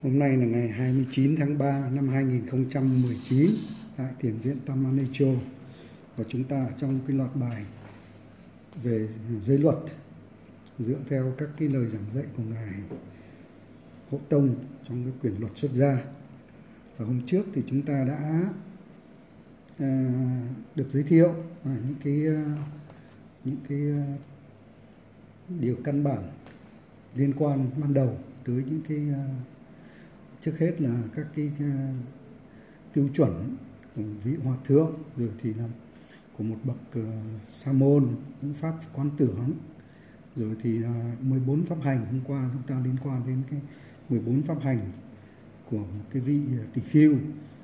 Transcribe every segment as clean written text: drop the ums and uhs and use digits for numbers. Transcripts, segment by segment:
Hôm nay là ngày 29 tháng 3 năm 2019 tại Thiền viện Tam An Echo, và chúng ta ở trong cái loạt bài về giới luật dựa theo các cái lời giảng dạy của Ngài Hộ Tông trong cái quyển luật xuất gia. Và hôm trước thì chúng ta đã được giới thiệu những cái điều căn bản liên quan ban đầu tới những cái trước hết là các cái tiêu chuẩn của vị hòa thượng, rồi thì là của một bậc sa môn, những pháp quán tưởng, rồi thì 14 pháp hành. Hôm qua chúng ta liên quan đến cái 14 pháp hành của một cái vị tỳ khưu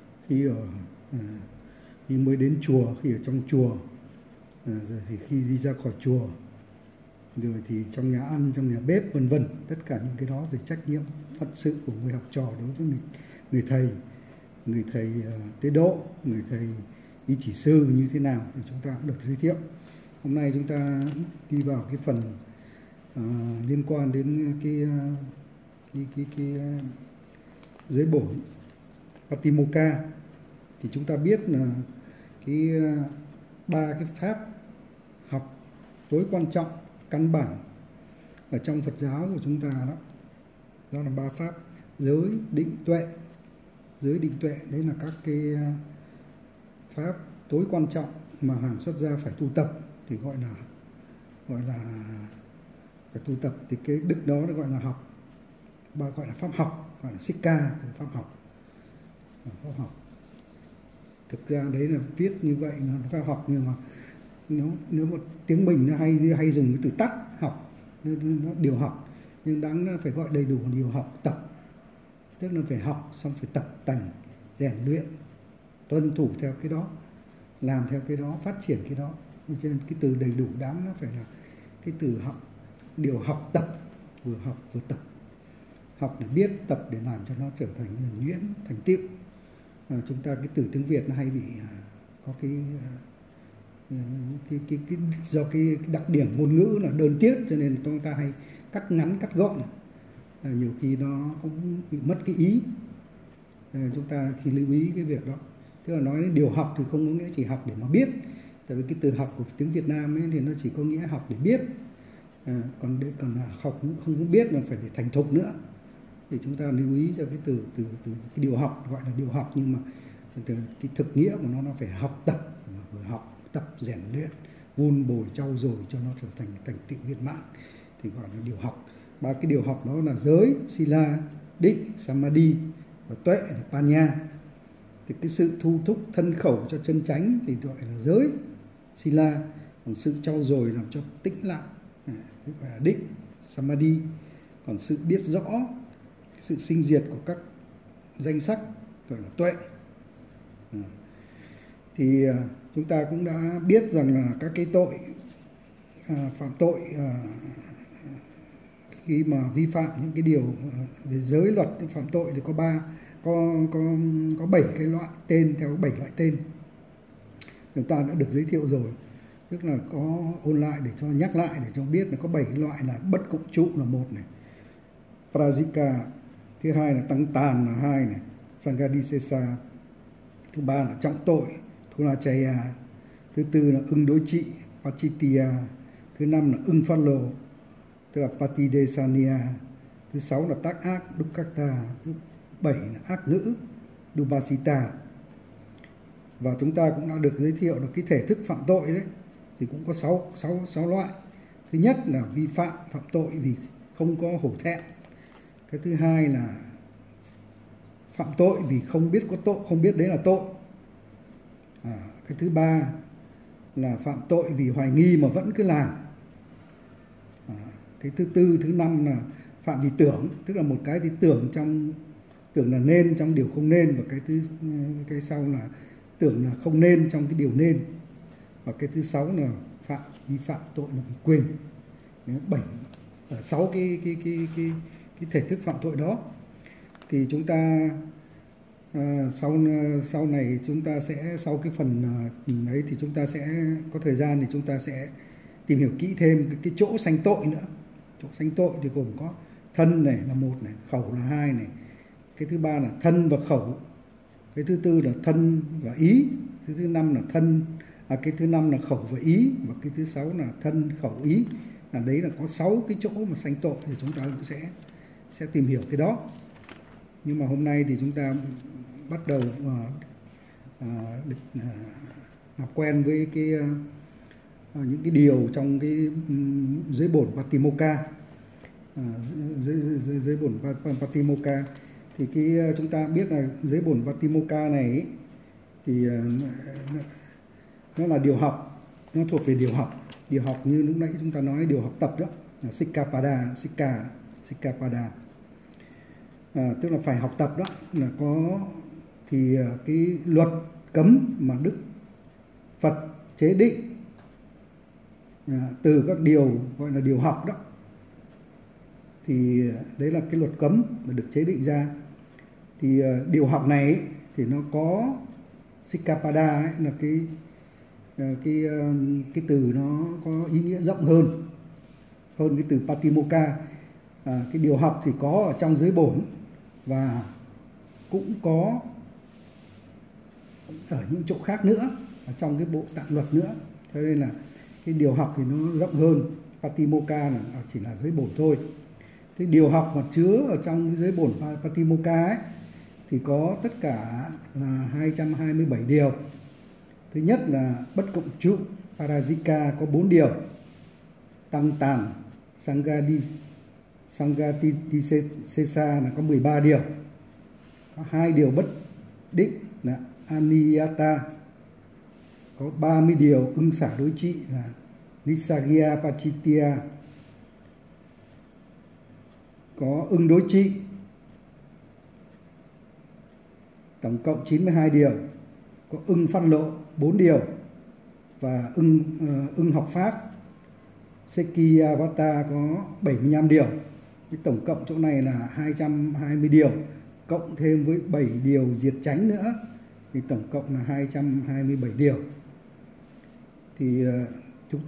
khi mới đến chùa, khi ở trong chùa, rồi thì khi đi ra khỏi chùa, rồi thì trong nhà ăn, trong nhà bếp, vân vân. Tất cả những cái đó về trách nhiệm phận sự của người học trò đối với người thầy tế độ, người thầy y chỉ sư như thế nào thì chúng ta cũng được giới thiệu. Hôm nay chúng ta đi vào cái phần liên quan đến cái giới bổn Patimokkha. Thì chúng ta biết là cái ba cái pháp học tối quan trọng căn bản ở trong Phật giáo của chúng ta đó là ba pháp giới, định, tuệ. Giới, định, tuệ đấy là các cái pháp tối quan trọng mà hàng xuất gia phải tu tập, thì gọi là phải tu tập. Thì cái đức đó nó gọi là học, gọi là pháp học, gọi là Sikha, pháp học. Thực ra đấy là viết như vậy là pháp học, nhưng mà nếu một tiếng mình nó hay dùng cái từ tắt học, nó điều học, nhưng đáng nó phải gọi đầy đủ điều học tập, tức là phải học xong phải tập tành, rèn luyện, tuân thủ theo cái đó, làm theo cái đó, phát triển cái đó. Cho nên cái từ đầy đủ đáng nó phải là cái từ học, điều học tập, vừa học vừa tập. Học để biết, tập để làm cho nó trở thành nhuần nhuyễn, thành tựu. Chúng ta cái từ tiếng Việt nó hay bị có cái do cái đặc điểm ngôn ngữ là đơn tiết, cho nên chúng ta hay cắt ngắn, cắt gọn, nhiều khi nó cũng bị mất cái ý. Chúng ta khi lưu ý cái việc đó. Tức là nói đến điều học thì không có nghĩa chỉ học để mà biết, tại vì cái từ học của tiếng Việt Nam ấy thì nó chỉ có nghĩa học để biết, còn học không có biết mà phải để thành thục nữa. Thì chúng ta lưu ý cho cái từ cái điều học, gọi là điều học, nhưng mà cái thực nghĩa của nó phải học tập, vừa học tập rèn luyện, vun bồi trau dồi cho nó trở thành thành tựu viên mãn, thì gọi là điều học. Ba cái điều học đó là giới, sila, định, samadhi, và tuệ là panya. Thì cái sự thu thúc thân khẩu cho chân chánh thì gọi là giới, sila. Còn sự trau dồi làm cho tĩnh lặng thì gọi là định, samadhi. Còn sự biết rõ sự sinh diệt của các danh sắc gọi là tuệ. Thì chúng ta cũng đã biết rằng là các cái tội phạm tội khi mà vi phạm những cái điều về giới luật phạm tội thì có 7 cái loại tên, theo 7 loại tên chúng ta đã được giới thiệu rồi. Tức là có ôn lại để cho nhắc lại, để cho biết là có 7 loại là bất cộng trụ là một này, prajika, thứ hai là tăng tàn là hai này, sanghadisesa, thứ ba là trọng tội, thulachaya, thứ tư là ưng đối trị, pachittiya, thứ năm là ưng phát lộ, tức là patidesaniya, thứ sáu là tác ác, dukkata, thứ bảy là ác ngữ, dubasita. Và chúng ta cũng đã được giới thiệu được cái thể thức phạm tội đấy, thì cũng có 6 loại. Thứ nhất là vi phạm tội vì không có hổ thẹn. Cái thứ hai là phạm tội vì không biết có tội, không biết đấy là tội. Cái thứ ba là phạm tội vì hoài nghi mà vẫn cứ làm. Cái thứ tư, thứ năm là phạm vì tưởng, tức là một cái thì tưởng là nên trong điều không nên, và cái sau là tưởng là không nên trong cái điều nên, và cái thứ sáu là vi phạm tội là vì quên. 6 cái thể thức phạm tội đó. Thì chúng ta sau này chúng ta sẽ, sau cái phần ấy thì chúng ta sẽ có thời gian thì chúng ta sẽ tìm hiểu kỹ thêm cái chỗ sanh tội nữa. Chỗ sanh tội thì gồm có thân này là một này, khẩu là hai này, cái thứ ba là thân và khẩu, cái thứ tư là thân và ý, cái thứ năm là cái thứ năm là khẩu và ý, và cái thứ sáu là thân khẩu ý. Đấy là có 6 cái chỗ mà sanh tội, thì chúng ta cũng sẽ tìm hiểu cái đó. Nhưng mà hôm nay thì chúng ta bắt đầu làm quen với những cái điều trong cái giới bổn Patimokkha. Giới bổn Patimokkha thì chúng ta biết là giới bổn Patimokkha này ấy, thì nó là điều học, nó thuộc về điều học như lúc nãy chúng ta nói, điều học tập đó là Sikkhapada, tức là phải học tập đó, là có thì cái luật cấm mà Đức Phật chế định từ các điều gọi là điều học đó, thì đấy là cái luật cấm mà được chế định ra. Thì điều học này ấy, thì nó có Sikkhapada ấy, là cái từ nó có ý nghĩa rộng hơn cái từ Patimokkha. Cái điều học thì có ở trong giới bổn và cũng có ở những chỗ khác nữa, ở trong cái bộ tạng luật nữa. Cho nên là cái điều học thì nó rộng hơn. Patimokkha là chỉ là giới bổn thôi. Cái điều học mà chứa ở trong cái giới bổn Patimokkha ấy thì có tất cả là 227 điều. Thứ nhất là bất cộng trụ Parajika có 4 điều, tăng tàn Sangatisesa là có 13 điều, có 2 điều bất định là Aniyata, có 30 điều ưng xả đối trị là Nisagya Pachitya, có ưng đối trị, tổng cộng 92 điều, có ưng phát lộ 4 điều, và ưng học pháp Sekiyavata có 75 điều. Cái tổng cộng chỗ này là 220 điều, cộng thêm với 7 điều diệt chánh nữa thì tổng cộng là 227 điều. Thì chúng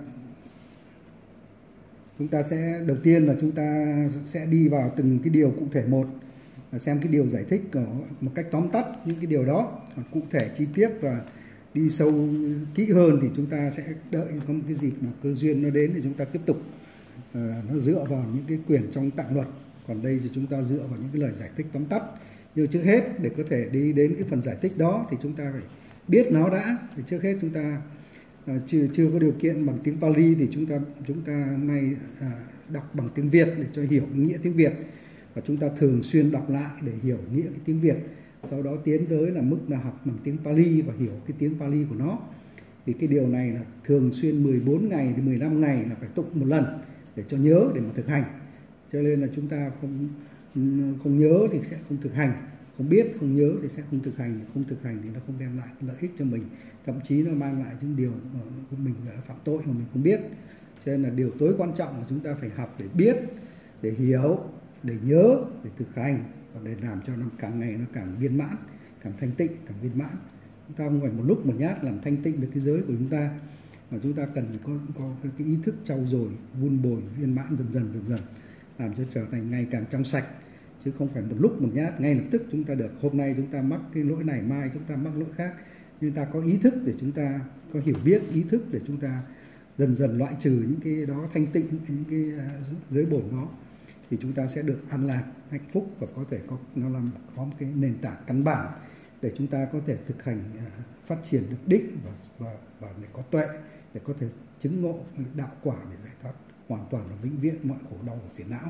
ta sẽ đầu tiên là chúng ta sẽ đi vào từng cái điều cụ thể một, xem cái điều giải thích một cách tóm tắt những cái điều đó. Còn cụ thể chi tiết và đi sâu kỹ hơn thì chúng ta sẽ đợi có một cái dịp mà cơ duyên nó đến thì chúng ta tiếp tục. Nó dựa vào những cái quyển trong tạng luật, còn đây thì chúng ta dựa vào những cái lời giải thích tóm tắt. Nhưng trước hết để có thể đi đến cái phần giải thích đó thì chúng ta phải biết nó đã. Thì trước hết chúng ta chưa có điều kiện bằng tiếng Pali thì chúng ta hôm nay đọc bằng tiếng Việt để cho hiểu nghĩa tiếng Việt, và chúng ta thường xuyên đọc lại để hiểu nghĩa cái tiếng Việt. Sau đó tiến tới là mức là học bằng tiếng Pali và hiểu cái tiếng Pali của nó. Thì cái điều này là thường xuyên 14 ngày đến 15 ngày là phải tụng một lần để cho nhớ, để mà thực hành. Cho nên là chúng ta không nhớ thì sẽ không thực hành, không biết không nhớ thì sẽ không thực hành, không thực hành thì nó không đem lại cái lợi ích cho mình, thậm chí nó mang lại những điều của mình phạm tội mà mình không biết. Cho nên là điều tối quan trọng là chúng ta phải học để biết, để hiểu, để nhớ, để thực hành, và để làm cho nó càng ngày nó càng viên mãn, càng thanh tịnh, càng viên mãn. Chúng ta không phải một lúc một nhát làm thanh tịnh được cái giới của chúng ta, mà chúng ta cần phải có cái ý thức trau dồi, vun bồi, viên mãn dần dần làm cho trở thành ngày càng trong sạch, chứ không phải một lúc một nhát ngay lập tức chúng ta được. Hôm nay chúng ta mắc cái lỗi này, mai chúng ta mắc lỗi khác, nhưng ta có ý thức để chúng ta có hiểu biết, ý thức để chúng ta dần loại trừ những cái đó, thanh tịnh những cái giới bổn đó, thì chúng ta sẽ được an lạc, hạnh phúc, và có thể có một cái nền tảng căn bản để chúng ta có thể thực hành phát triển được đích và để có tuệ, để có thể chứng ngộ đạo quả để giải thoát hoàn toàn và vĩnh viễn mọi khổ đau và phiền não.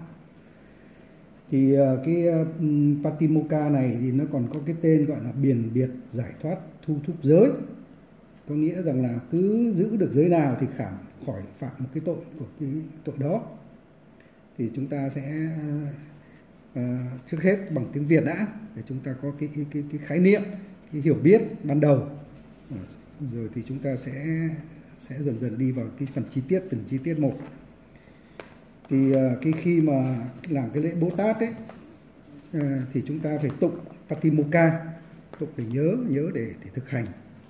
Thì cái Patimokkha này thì nó còn có cái tên gọi là biền biệt giải thoát thu thúc giới, có nghĩa rằng là cứ giữ được giới nào thì khỏi phạm một cái tội của cái tội đó. Thì chúng ta sẽ trước hết bằng tiếng Việt đã, để chúng ta có cái khái niệm, cái hiểu biết ban đầu, rồi thì chúng ta sẽ dần đi vào cái phần chi tiết, từng chi tiết một. Thì khi mà làm cái lễ Bồ Tát ấy, thì chúng ta phải tụng Patimokkha, tụng để nhớ để thực hành.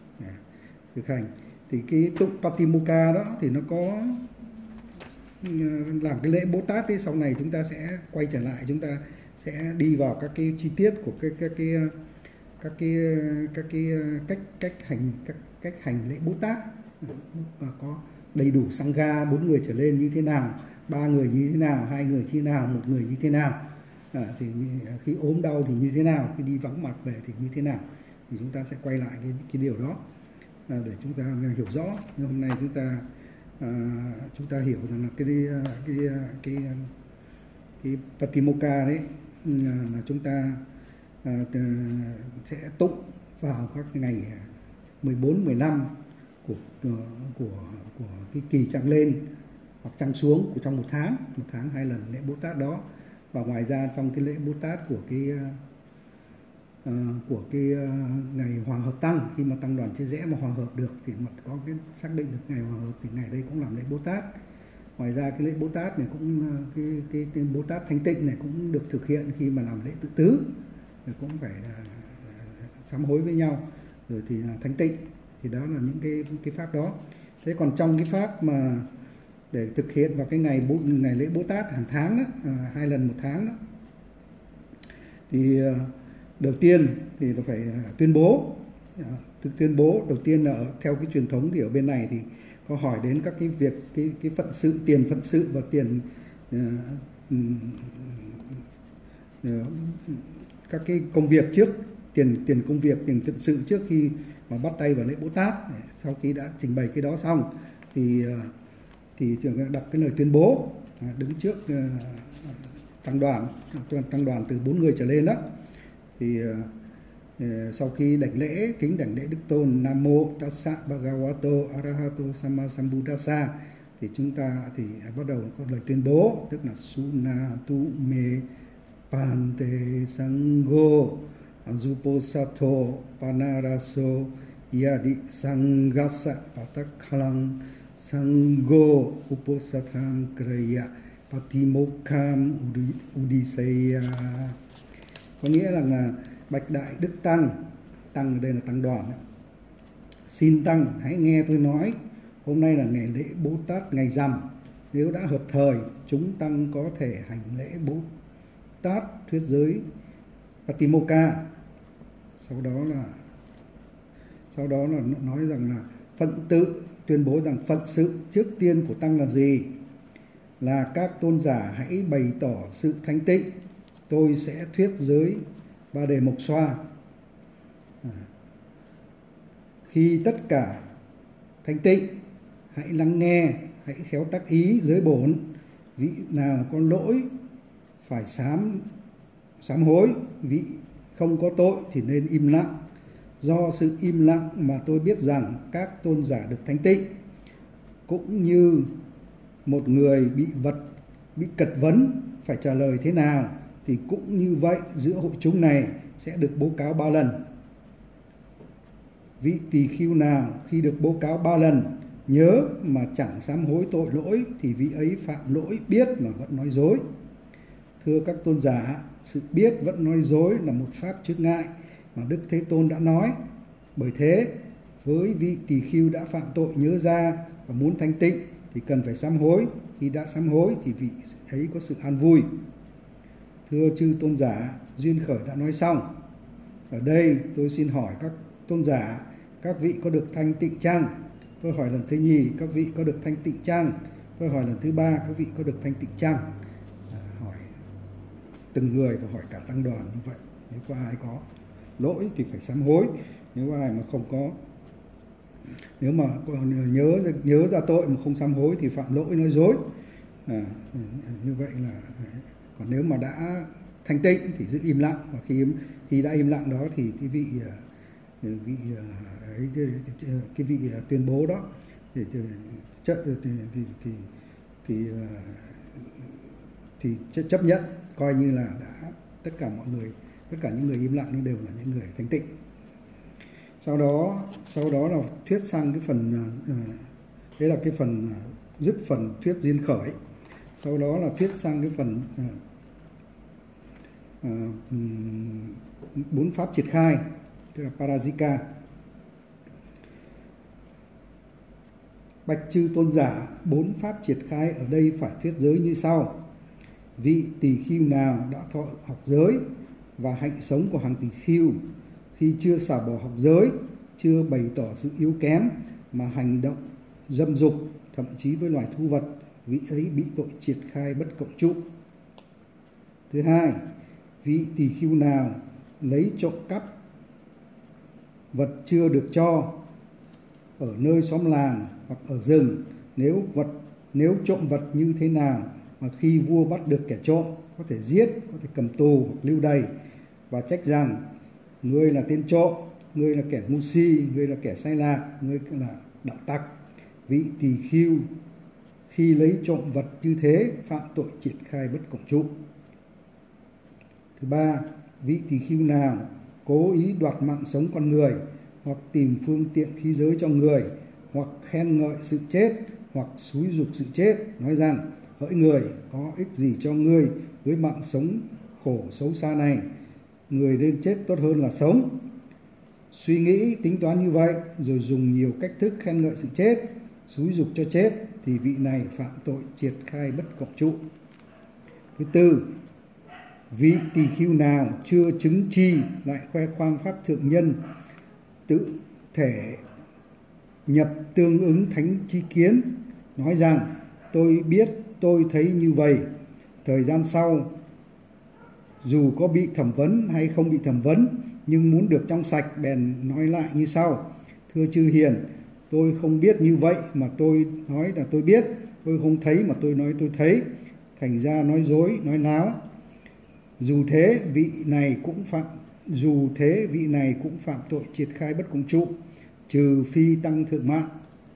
Thì cái tụng Patimokkha đó thì nó có làm cái lễ Bồ Tát ấy, sau này chúng ta sẽ quay trở lại, chúng ta sẽ đi vào các cái chi tiết của cách hành lễ Bồ Tát, và có đầy đủ Sangha, 4 người trở lên như thế nào, 3 người như thế nào, 2 người như thế nào, 1 người như thế nào, thì khi ốm đau thì như thế nào, khi đi vắng mặt về thì như thế nào, thì chúng ta sẽ quay lại cái điều đó để chúng ta hiểu rõ. Nhưng hôm nay chúng ta hiểu rằng là cái Patimokkha đấy là chúng ta sẽ tụng vào các ngày 14, 15 của cái kỳ trăng lên hoặc trăng xuống của trong một tháng 2 lần lễ Bồ Tát đó. Và ngoài ra trong cái lễ Bồ Tát của cái ngày hòa hợp tăng, khi mà tăng đoàn chia rẽ mà hòa hợp được thì mà có cái xác định được ngày hòa hợp thì ngày đây cũng làm lễ Bồ Tát. Ngoài ra cái lễ Bồ Tát này cũng cái Bồ Tát thanh tịnh này cũng được thực hiện khi mà làm lễ tự tứ, rồi cũng phải là sám hối với nhau, rồi thì là thanh tịnh. Thì đó là những cái pháp đó. Thế còn trong cái pháp mà để thực hiện vào cái ngày lễ Bồ Tát hàng tháng đó, 2 lần một tháng đó, thì đầu tiên thì nó phải tuyên bố. Tuyên bố đầu tiên là theo cái truyền thống thì ở bên này thì có hỏi đến các cái việc cái phận sự, tiền phận sự và tiền các cái công việc trước, tiền công việc, tiền phận sự trước khi mà bắt tay vào lễ Bồ Tát. Sau khi đã trình bày cái đó xong thì đọc cái lời tuyên bố, đứng trước tăng đoàn từ 4 người trở lên đó. Thì sau khi đảnh lễ, kính đảnh lễ Đức Tôn Nam Mô Tassa Bhagavato Arahato Samma Sambuddhassa, thì chúng ta thì bắt đầu có lời tuyên bố, tức là Sunatu me Pante Sangho Azuposato Panaraso Yadi Sangasa Patakhalang Sangho Uposatam Kraya Patimokkam Udiseya. Có nghĩa là bạch đại đức tăng ở đây là tăng đoàn đó. Xin tăng hãy nghe tôi nói, hôm nay là ngày lễ Bồ Tát ngày rằm, nếu đã hợp thời chúng tăng có thể hành lễ Bồ Tát thuyết giới Patimokkha. Sau đó là nói rằng là phận tự, tuyên bố rằng phận sự trước tiên của tăng là gì? Là các tôn giả hãy bày tỏ sự thanh tịnh, tôi sẽ thuyết giới Ba Đề Mộc Xoa. Khi tất cả thanh tịnh, hãy lắng nghe, hãy khéo tác ý giới bổn. Vị nào có lỗi phải sám hối, vị không có tội thì nên im lặng. Do sự im lặng mà tôi biết rằng các tôn giả được thanh tịnh. Cũng như một người bị cật vấn phải trả lời thế nào, thì cũng như vậy giữa hội chúng này sẽ được bố cáo 3 lần. Vị tỳ khưu nào khi được bố cáo 3 lần nhớ mà chẳng sám hối tội lỗi thì vị ấy phạm lỗi biết mà vẫn nói dối. Thưa các tôn giả, sự biết vẫn nói dối là một pháp chướng ngại mà Đức Thế Tôn đã nói. Bởi thế, với vị tỳ khưu đã phạm tội nhớ ra và muốn thanh tịnh thì cần phải sám hối. Khi đã sám hối thì vị ấy có sự an vui. Thưa chư tôn giả, duyên khởi đã nói xong. Ở đây tôi xin hỏi các tôn giả, các vị có được thanh tịnh chăng? Tôi hỏi lần thứ nhì, các vị có được thanh tịnh chăng? Tôi hỏi lần thứ ba, các vị có được thanh tịnh chăng? Hỏi từng người và hỏi cả tăng đoàn như vậy. Nếu có ai có lỗi thì phải sám hối. Nếu ai mà không có, nếu mà nhớ ra tội mà không sám hối thì phạm lỗi nói dối. Như vậy là, còn nếu mà đã thanh tịnh thì giữ im lặng, và khi đã im lặng đó thì cái vị tuyên bố đó thì chấp nhận, coi như là đã tất cả những người im lặng nhưng đều là những người thanh tịnh. Sau đó là thuyết sang cái phần đấy là cái phần dứt phần thuyết duyên khởi. Sau đó là thuyết sang cái phần 4 pháp triệt khai, tức là Parajika. Bạch chư tôn giả, 4 pháp triệt khai ở đây phải thuyết giới như sau. vị tỳ khưu nào đã thọ học giới và hạnh sống của hàng tỳ khưu khi chưa xả bỏ học giới, chưa bày tỏ sự yếu kém mà hành động dâm dục thậm chí với loài thú vật, vị ấy bị tội triệt khai bất cộng trụ. Thứ hai, vị tỳ khưu nào lấy trộm cắp vật chưa được cho ở nơi xóm làng hoặc ở rừng, nếu trộm vật như thế nào mà khi vua bắt được kẻ trộm, có thể giết, có thể cầm tù hoặc lưu đày và trách rằng ngươi là tên trộm, ngươi là kẻ ngu si, ngươi là kẻ sai lạc, ngươi là đạo tặc, vị tỳ khưu khi lấy trộm vật như thế phạm tội triệt khai bất cộng trụ. Thứ ba, vị tỳ khưu nào cố ý đoạt mạng sống con người, hoặc tìm phương tiện khí giới cho người, hoặc khen ngợi sự chết, hoặc xúi giục sự chết, nói rằng hỡi người, có ích gì cho ngươi với mạng sống khổ xấu xa này, người nên chết tốt hơn là sống. Suy nghĩ tính toán như vậy rồi dùng nhiều cách thức khen ngợi sự chết, xúi giục cho chết, thì vị này phạm tội triệt khai bất cộng trụ. Thứ tư, vị tỳ khưu nào chưa chứng chi lại khoe khoang pháp thượng nhân, tự thể nhập tương ứng thánh chi kiến, nói rằng tôi biết, tôi thấy như vậy. Thời gian sau, dù có bị thẩm vấn hay không bị thẩm vấn, nhưng muốn được trong sạch bèn nói lại như sau: thưa chư hiền, tôi không biết như vậy mà tôi nói là tôi biết, tôi không thấy mà tôi nói tôi thấy, thành ra nói dối, nói láo. Dù thế vị này cũng phạm tội triệt khai bất cộng trụ, trừ phi tăng thượng mạng.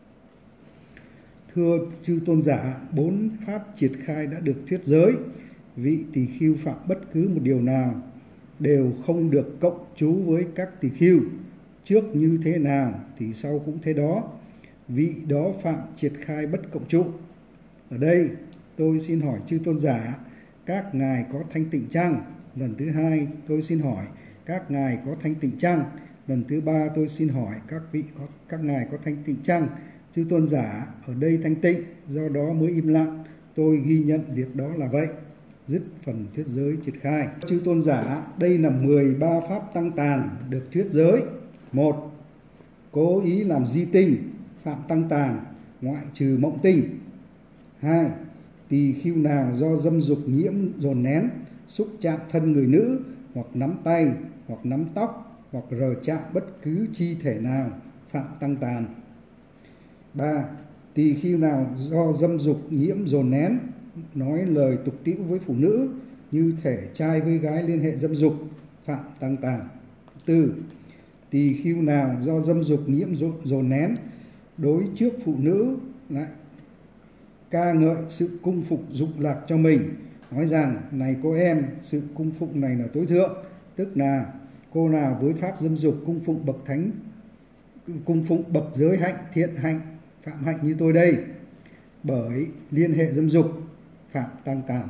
Thưa chư tôn giả, 4 pháp triệt khai đã được thuyết giới. Vị tỳ khưu phạm bất cứ một điều nào đều không được cộng chú với các tỳ khưu, trước như thế nào thì sau cũng thế đó, vị đó phạm triệt khai bất cộng trụ. Ở đây tôi xin hỏi chư tôn giả, các ngài có thanh tịnh chăng? Lần thứ hai tôi xin hỏi, các ngài có thanh tịnh chăng? Lần thứ ba tôi xin hỏi, các ngài có thanh tịnh chăng? Chư tôn giả, ở đây thanh tịnh, do đó mới im lặng, tôi ghi nhận việc đó là vậy. Dứt phần thuyết giới triệt khai. Chư tôn giả, đây là 13 pháp tăng tàn được thuyết giới. 1. Cố ý làm di tinh, phạm tăng tàn, ngoại trừ mộng tinh. 2. Tỳ khưu nào do dâm dục nhiễm dồn nén, xúc chạm thân người nữ, hoặc nắm tay, hoặc nắm tóc, hoặc rờ chạm bất cứ chi thể nào, phạm tăng tàn. 3. Tỳ khưu nào do dâm dục nhiễm dồn nén, nói lời tục tĩu với phụ nữ, như thể trai với gái liên hệ dâm dục, phạm tăng tàn. 4. Tỳ khưu nào do dâm dục nhiễm dồn nén, đối trước phụ nữ lại ca ngợi sự cung phục dụng lạc cho mình, nói rằng này cô em, sự cung phụng này là tối thượng, tức là cô nào với pháp dâm dục cung phụng bậc thánh, cung phụng bậc giới hạnh, thiện hạnh, phạm hạnh như tôi đây, bởi liên hệ dâm dục, phạm tăng tàn.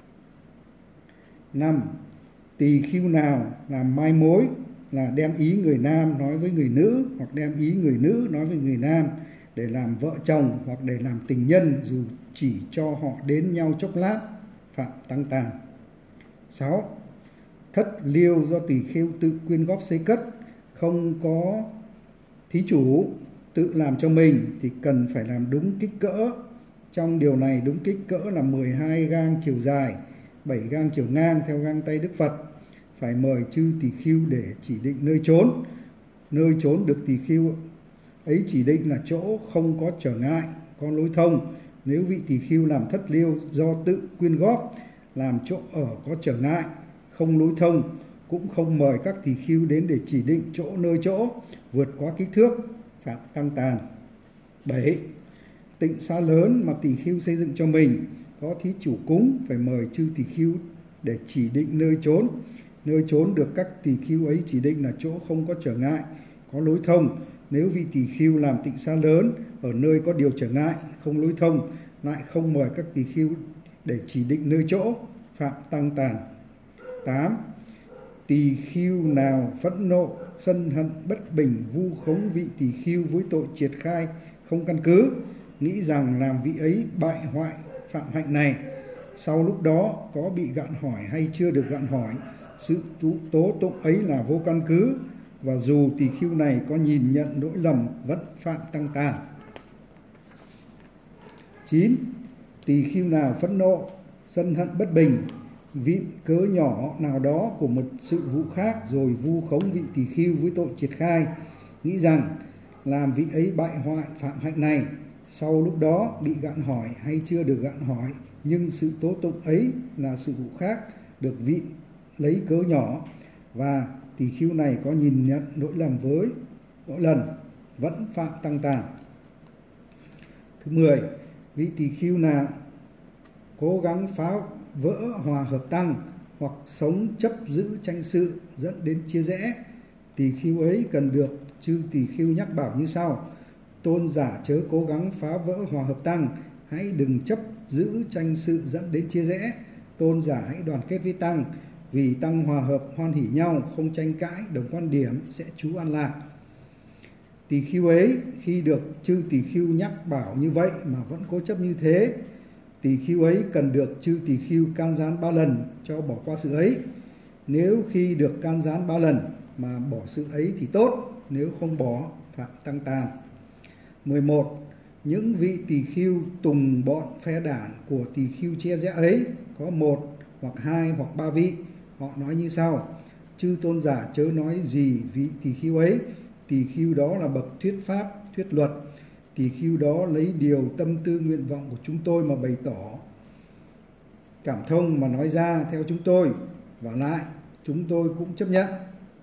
5. Tỳ khưu nào làm mai mối, là đem ý người nam nói với người nữ, hoặc đem ý người nữ nói với người nam, để làm vợ chồng hoặc để làm tình nhân, dù chỉ cho họ đến nhau chốc lát, phạm tăng tàn. 6. Thất liêu do tỳ khưu tự quyên góp xây cất, không có thí chủ, tự làm cho mình thì cần phải làm đúng kích cỡ. Trong điều này đúng kích cỡ là 12 gang chiều dài, 7 gang chiều ngang theo gang tay Đức Phật. Phải mời chư tỳ khưu để chỉ định nơi chốn. Nơi chốn được tỳ khưu ấy chỉ định là chỗ không có trở ngại, có lối thông. Nếu vị tỳ khưu làm thất liêu do tự quyên góp, làm chỗ ở có trở ngại, không lối thông, cũng không mời các tỳ khưu đến để chỉ định nơi chỗ vượt quá kích thước, phạm tăng tàn. 7. Tịnh xá lớn mà tỳ khưu xây dựng cho mình, có thí chủ cúng, phải mời chư tỳ khưu để chỉ định nơi chốn. Nơi chốn được các tỳ khưu ấy chỉ định là chỗ không có trở ngại, có lối thông. Nếu vị tỳ khưu làm tịnh xá lớn ở nơi có điều trở ngại, không lối thông, lại không mời các tỳ khưu để chỉ định nơi chỗ, phạm tăng tàn. 8. Tỳ khưu nào phẫn nộ, sân hận, bất bình, vu khống vị tỳ khưu với tội triệt khai không căn cứ, nghĩ rằng làm vị ấy bại hoại phạm hạnh này, sau lúc đó có bị gạn hỏi hay chưa được gạn hỏi, sự tố tụng ấy là vô căn cứ, và dù tỳ khưu này có nhìn nhận lỗi lầm vẫn phạm tăng tàn. 9. Tỳ khưu nào phẫn nộ, sân hận bất bình, vịn cớ nhỏ nào đó của một sự vụ khác rồi vu khống vị tỳ khưu với tội triệt khai, nghĩ rằng làm vị ấy bại hoại phạm hạnh này, sau lúc đó bị gạn hỏi hay chưa được gạn hỏi, nhưng sự tố tụng ấy là sự vụ khác, được vịn lấy cớ nhỏ, và tỳ khưu này có nhìn nhận lỗi lầm với lỗi lần, vẫn phạm tăng tàn. Thứ 10. Vị tỳ khưu nào cố gắng phá vỡ hòa hợp tăng hoặc sống chấp giữ tranh sự dẫn đến chia rẽ, tỳ khưu ấy cần được chư tỳ khưu nhắc bảo như sau: tôn giả chớ cố gắng phá vỡ hòa hợp tăng, hãy đừng chấp giữ tranh sự dẫn đến chia rẽ. Tôn giả hãy đoàn kết với tăng, vì tăng hòa hợp hoan hỉ nhau, không tranh cãi, đồng quan điểm, sẽ trú an lạc. Tỳ khưu ấy khi được chư tỳ khưu nhắc bảo như vậy mà vẫn cố chấp như thế, tỳ khưu ấy cần được chư tỳ khưu can gián 3 lần cho bỏ qua sự ấy. Nếu khi được can gián 3 lần mà bỏ sự ấy thì tốt, nếu không bỏ phạm tăng tàn. 11. Những vị tỳ khưu tùng bọn phe đảng của tỳ khưu chia rẽ ấy có 1 hoặc 2 hoặc 3 vị. Họ nói như sau: chư tôn giả chớ nói gì vị tỳ khưu ấy, tỳ khưu đó là bậc thuyết pháp, thuyết luật, tỳ khưu đó lấy điều tâm tư nguyện vọng của chúng tôi mà bày tỏ, cảm thông mà nói ra theo chúng tôi, và lại chúng tôi cũng chấp nhận.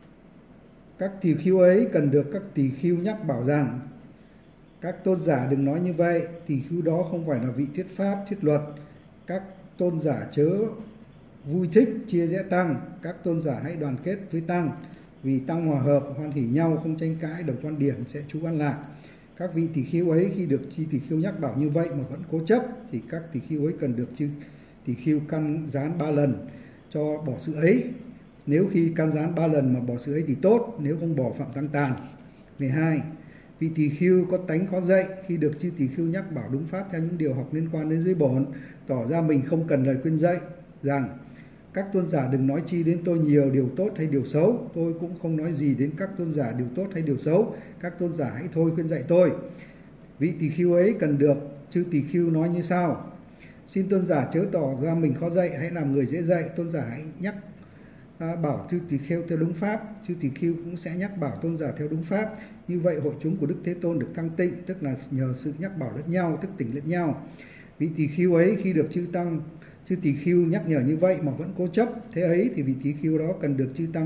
Các tỳ khưu ấy cần được các tỳ khưu nhắc bảo rằng: các tôn giả đừng nói như vậy, tỳ khưu đó không phải là vị thuyết pháp, thuyết luật. Các tôn giả chớ vui thích chia rẽ tăng, các tôn giả hãy đoàn kết với tăng, vì tăng hòa hợp hoan hỉ nhau, không tranh cãi, đồng quan điểm, sẽ trú an lạc. Các vị tỳ khưu ấy khi được chư tỳ khưu nhắc bảo như vậy mà vẫn cố chấp, thì các tỳ khưu ấy cần được chư tỳ khưu căn gián 3 lần cho bỏ sự ấy. Nếu khi can gián 3 lần mà bỏ sự ấy thì tốt, nếu không bỏ phạm tăng tàn. 12. Vị tỳ khưu có tánh khó dạy, khi được chư tỳ khưu nhắc bảo đúng pháp theo những điều học liên quan đến giới bổn, tỏ ra mình không cần lời khuyên dạy, rằng: các tôn giả đừng nói chi đến tôi nhiều điều tốt hay điều xấu, tôi cũng không nói gì đến các tôn giả điều tốt hay điều xấu, các tôn giả hãy thôi khuyên dạy tôi. Vị tỳ khưu ấy cần được chư tỳ khưu nói như sau: xin tôn giả chớ tỏ ra mình khó dạy, hãy làm người dễ dạy. Tôn giả hãy nhắc bảo chư tỳ khưu theo đúng pháp, chư tỳ khưu cũng sẽ nhắc bảo tôn giả theo đúng pháp. Như vậy hội chúng của Đức Thế Tôn được thăng tịnh, tức là nhờ sự nhắc bảo lẫn nhau, thức tỉnh lẫn nhau. Vị tỳ khưu ấy khi được chư tỳ khưu nhắc nhở như vậy mà vẫn cố chấp, thế ấy thì vị tỳ khưu đó cần được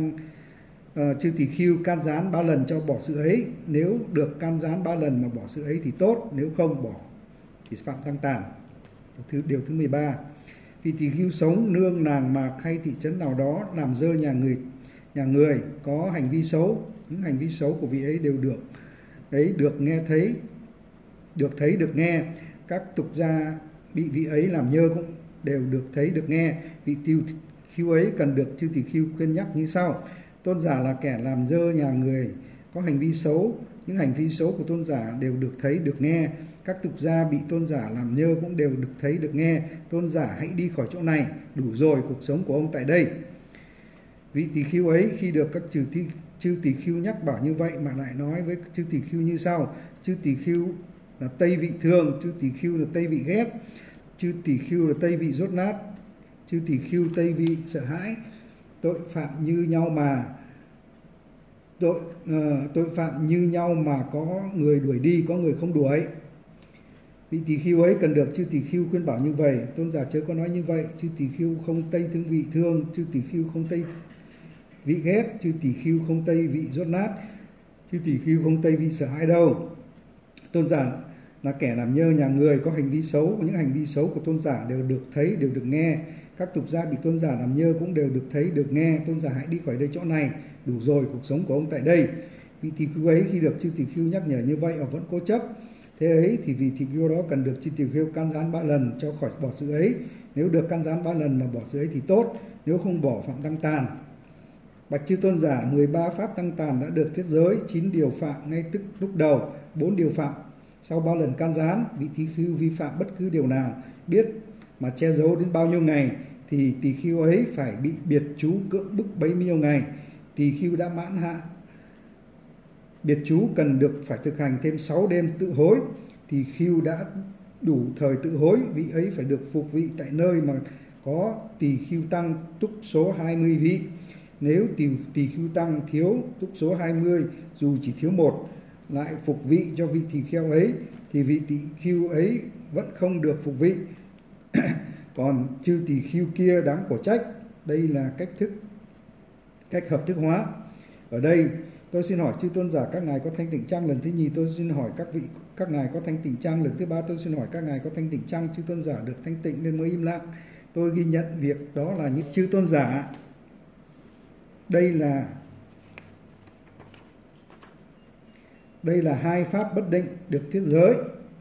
chư tỳ khưu can gián 3 lần cho bỏ sự ấy. Nếu được can gián 3 lần mà bỏ sự ấy thì tốt, nếu không bỏ thì phạm tăng tàn. Điều thứ 13. Vị tỳ khưu sống nương nàng mạc hay thị trấn nào đó làm dơ nhà người có hành vi xấu, những hành vi xấu của vị ấy đều được nghe thấy, được nghe. Các tục gia bị vị ấy làm nhơ cũng đều được thấy, được nghe. Vị tỳ khưu ấy cần được chư tỳ khưu khuyên nhắc như sau: tôn giả là kẻ làm dơ nhà người có hành vi xấu, những hành vi xấu của tôn giả đều được thấy, được nghe. Các tục gia bị tôn giả làm nhơ cũng đều được thấy, được nghe. Tôn giả hãy đi khỏi chỗ này, đủ rồi, cuộc sống của ông tại đây. Vị tỳ khưu ấy khi được các chư tỳ khưu nhắc bảo như vậy mà lại nói với chư tỳ khưu như sau: chư tỳ khưu là tây vị thương, chư tỳ khưu là tây vị ghét, chư tỳ khưu là tây vị dốt nát, chư tỳ khưu tây vị sợ hãi. Tội phạm như nhau mà có người đuổi đi, có người không đuổi. Vị tỳ khưu ấy cần được chư tỳ khưu khuyên bảo như vậy: tôn giả chớ có nói như vậy, chư tỳ khưu không tây thương vị thương, chư tỳ khưu không tây vị ghét, chư tỳ khưu không tây vị dốt nát, chư tỳ khưu không tây vị sợ hãi đâu. Tôn giả là kẻ làm nhơ nhà người có hành vi xấu, những hành vi xấu của tôn giả đều được thấy, đều được nghe. Các tục gia bị tôn giả làm nhơ cũng đều được thấy, được nghe. Tôn giả hãy đi khỏi đây chỗ này, đủ rồi, cuộc sống của ông tại đây. Vị tỳ khưu ấy khi được chư tỳ khưu nhắc nhở như vậy mà vẫn cố chấp, thế ấy thì vị tỳ khưu đó cần được chư tỳ khưu can gián 3 lần cho khỏi bỏ sự ấy. Nếu được can gián 3 lần mà bỏ sự ấy thì tốt, nếu không bỏ phạm tăng tàn. Bạch chư tôn giả, 13 pháp tăng tàn đã được thuyết giới, 9 điều phạm ngay tức lúc đầu, 4 điều phạm sau 3 lần can gián. Vị tỳ khưu vi phạm bất cứ điều nào, biết mà che giấu đến bao nhiêu ngày thì tỳ khưu ấy phải bị biệt chú cưỡng bức bấy nhiêu ngày. Tỳ khưu đã mãn hạn biệt chú cần được phải thực hành thêm 6 đêm tự hối. Tỳ khưu đã đủ thời tự hối, vị ấy phải được phục vị tại nơi mà có tỳ khưu tăng túc số 20 vị. Nếu tỳ khưu tăng thiếu túc số 20, dù chỉ thiếu một, lại phục vị cho vị tỳ kheo ấy, thì vị tỳ khưu ấy vẫn không được phục vị. Còn chư tỳ khưu kia đáng của trách. Đây là cách hợp thức hóa. Ở đây tôi xin hỏi chư tôn giả các ngài có thanh tịnh chăng? Lần thứ nhì tôi xin hỏi các ngài có thanh tịnh chăng? Lần thứ ba tôi xin hỏi các ngài có thanh tịnh chăng? Chư tôn giả được thanh tịnh nên mới im lặng. Tôi ghi nhận việc đó là những chư tôn giả. Đây là hai pháp bất định được thuyết giới.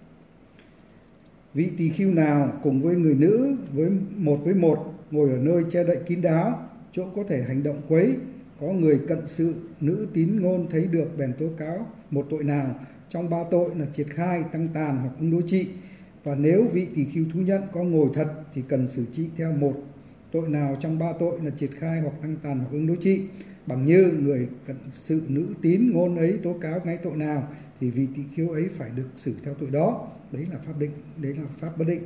Vị tỳ khưu nào cùng với người nữ với một ngồi ở nơi che đậy kín đáo, chỗ có thể hành động quấy, có người cận sự nữ tín ngôn thấy được bèn tố cáo một tội nào trong 3 tội là triệt khai, tăng tàn hoặc ứng đối trị. Và nếu vị tỳ khưu thú nhận có ngồi thật thì cần xử trị theo một tội nào trong 3 tội là triệt khai hoặc tăng tàn hoặc ứng đối trị. Bằng như người cận sự nữ tín ngôn ấy tố cáo ngay tội nào thì vị tỳ khưu ấy phải được xử theo tội đó. Đấy là pháp định, đấy là pháp bất định.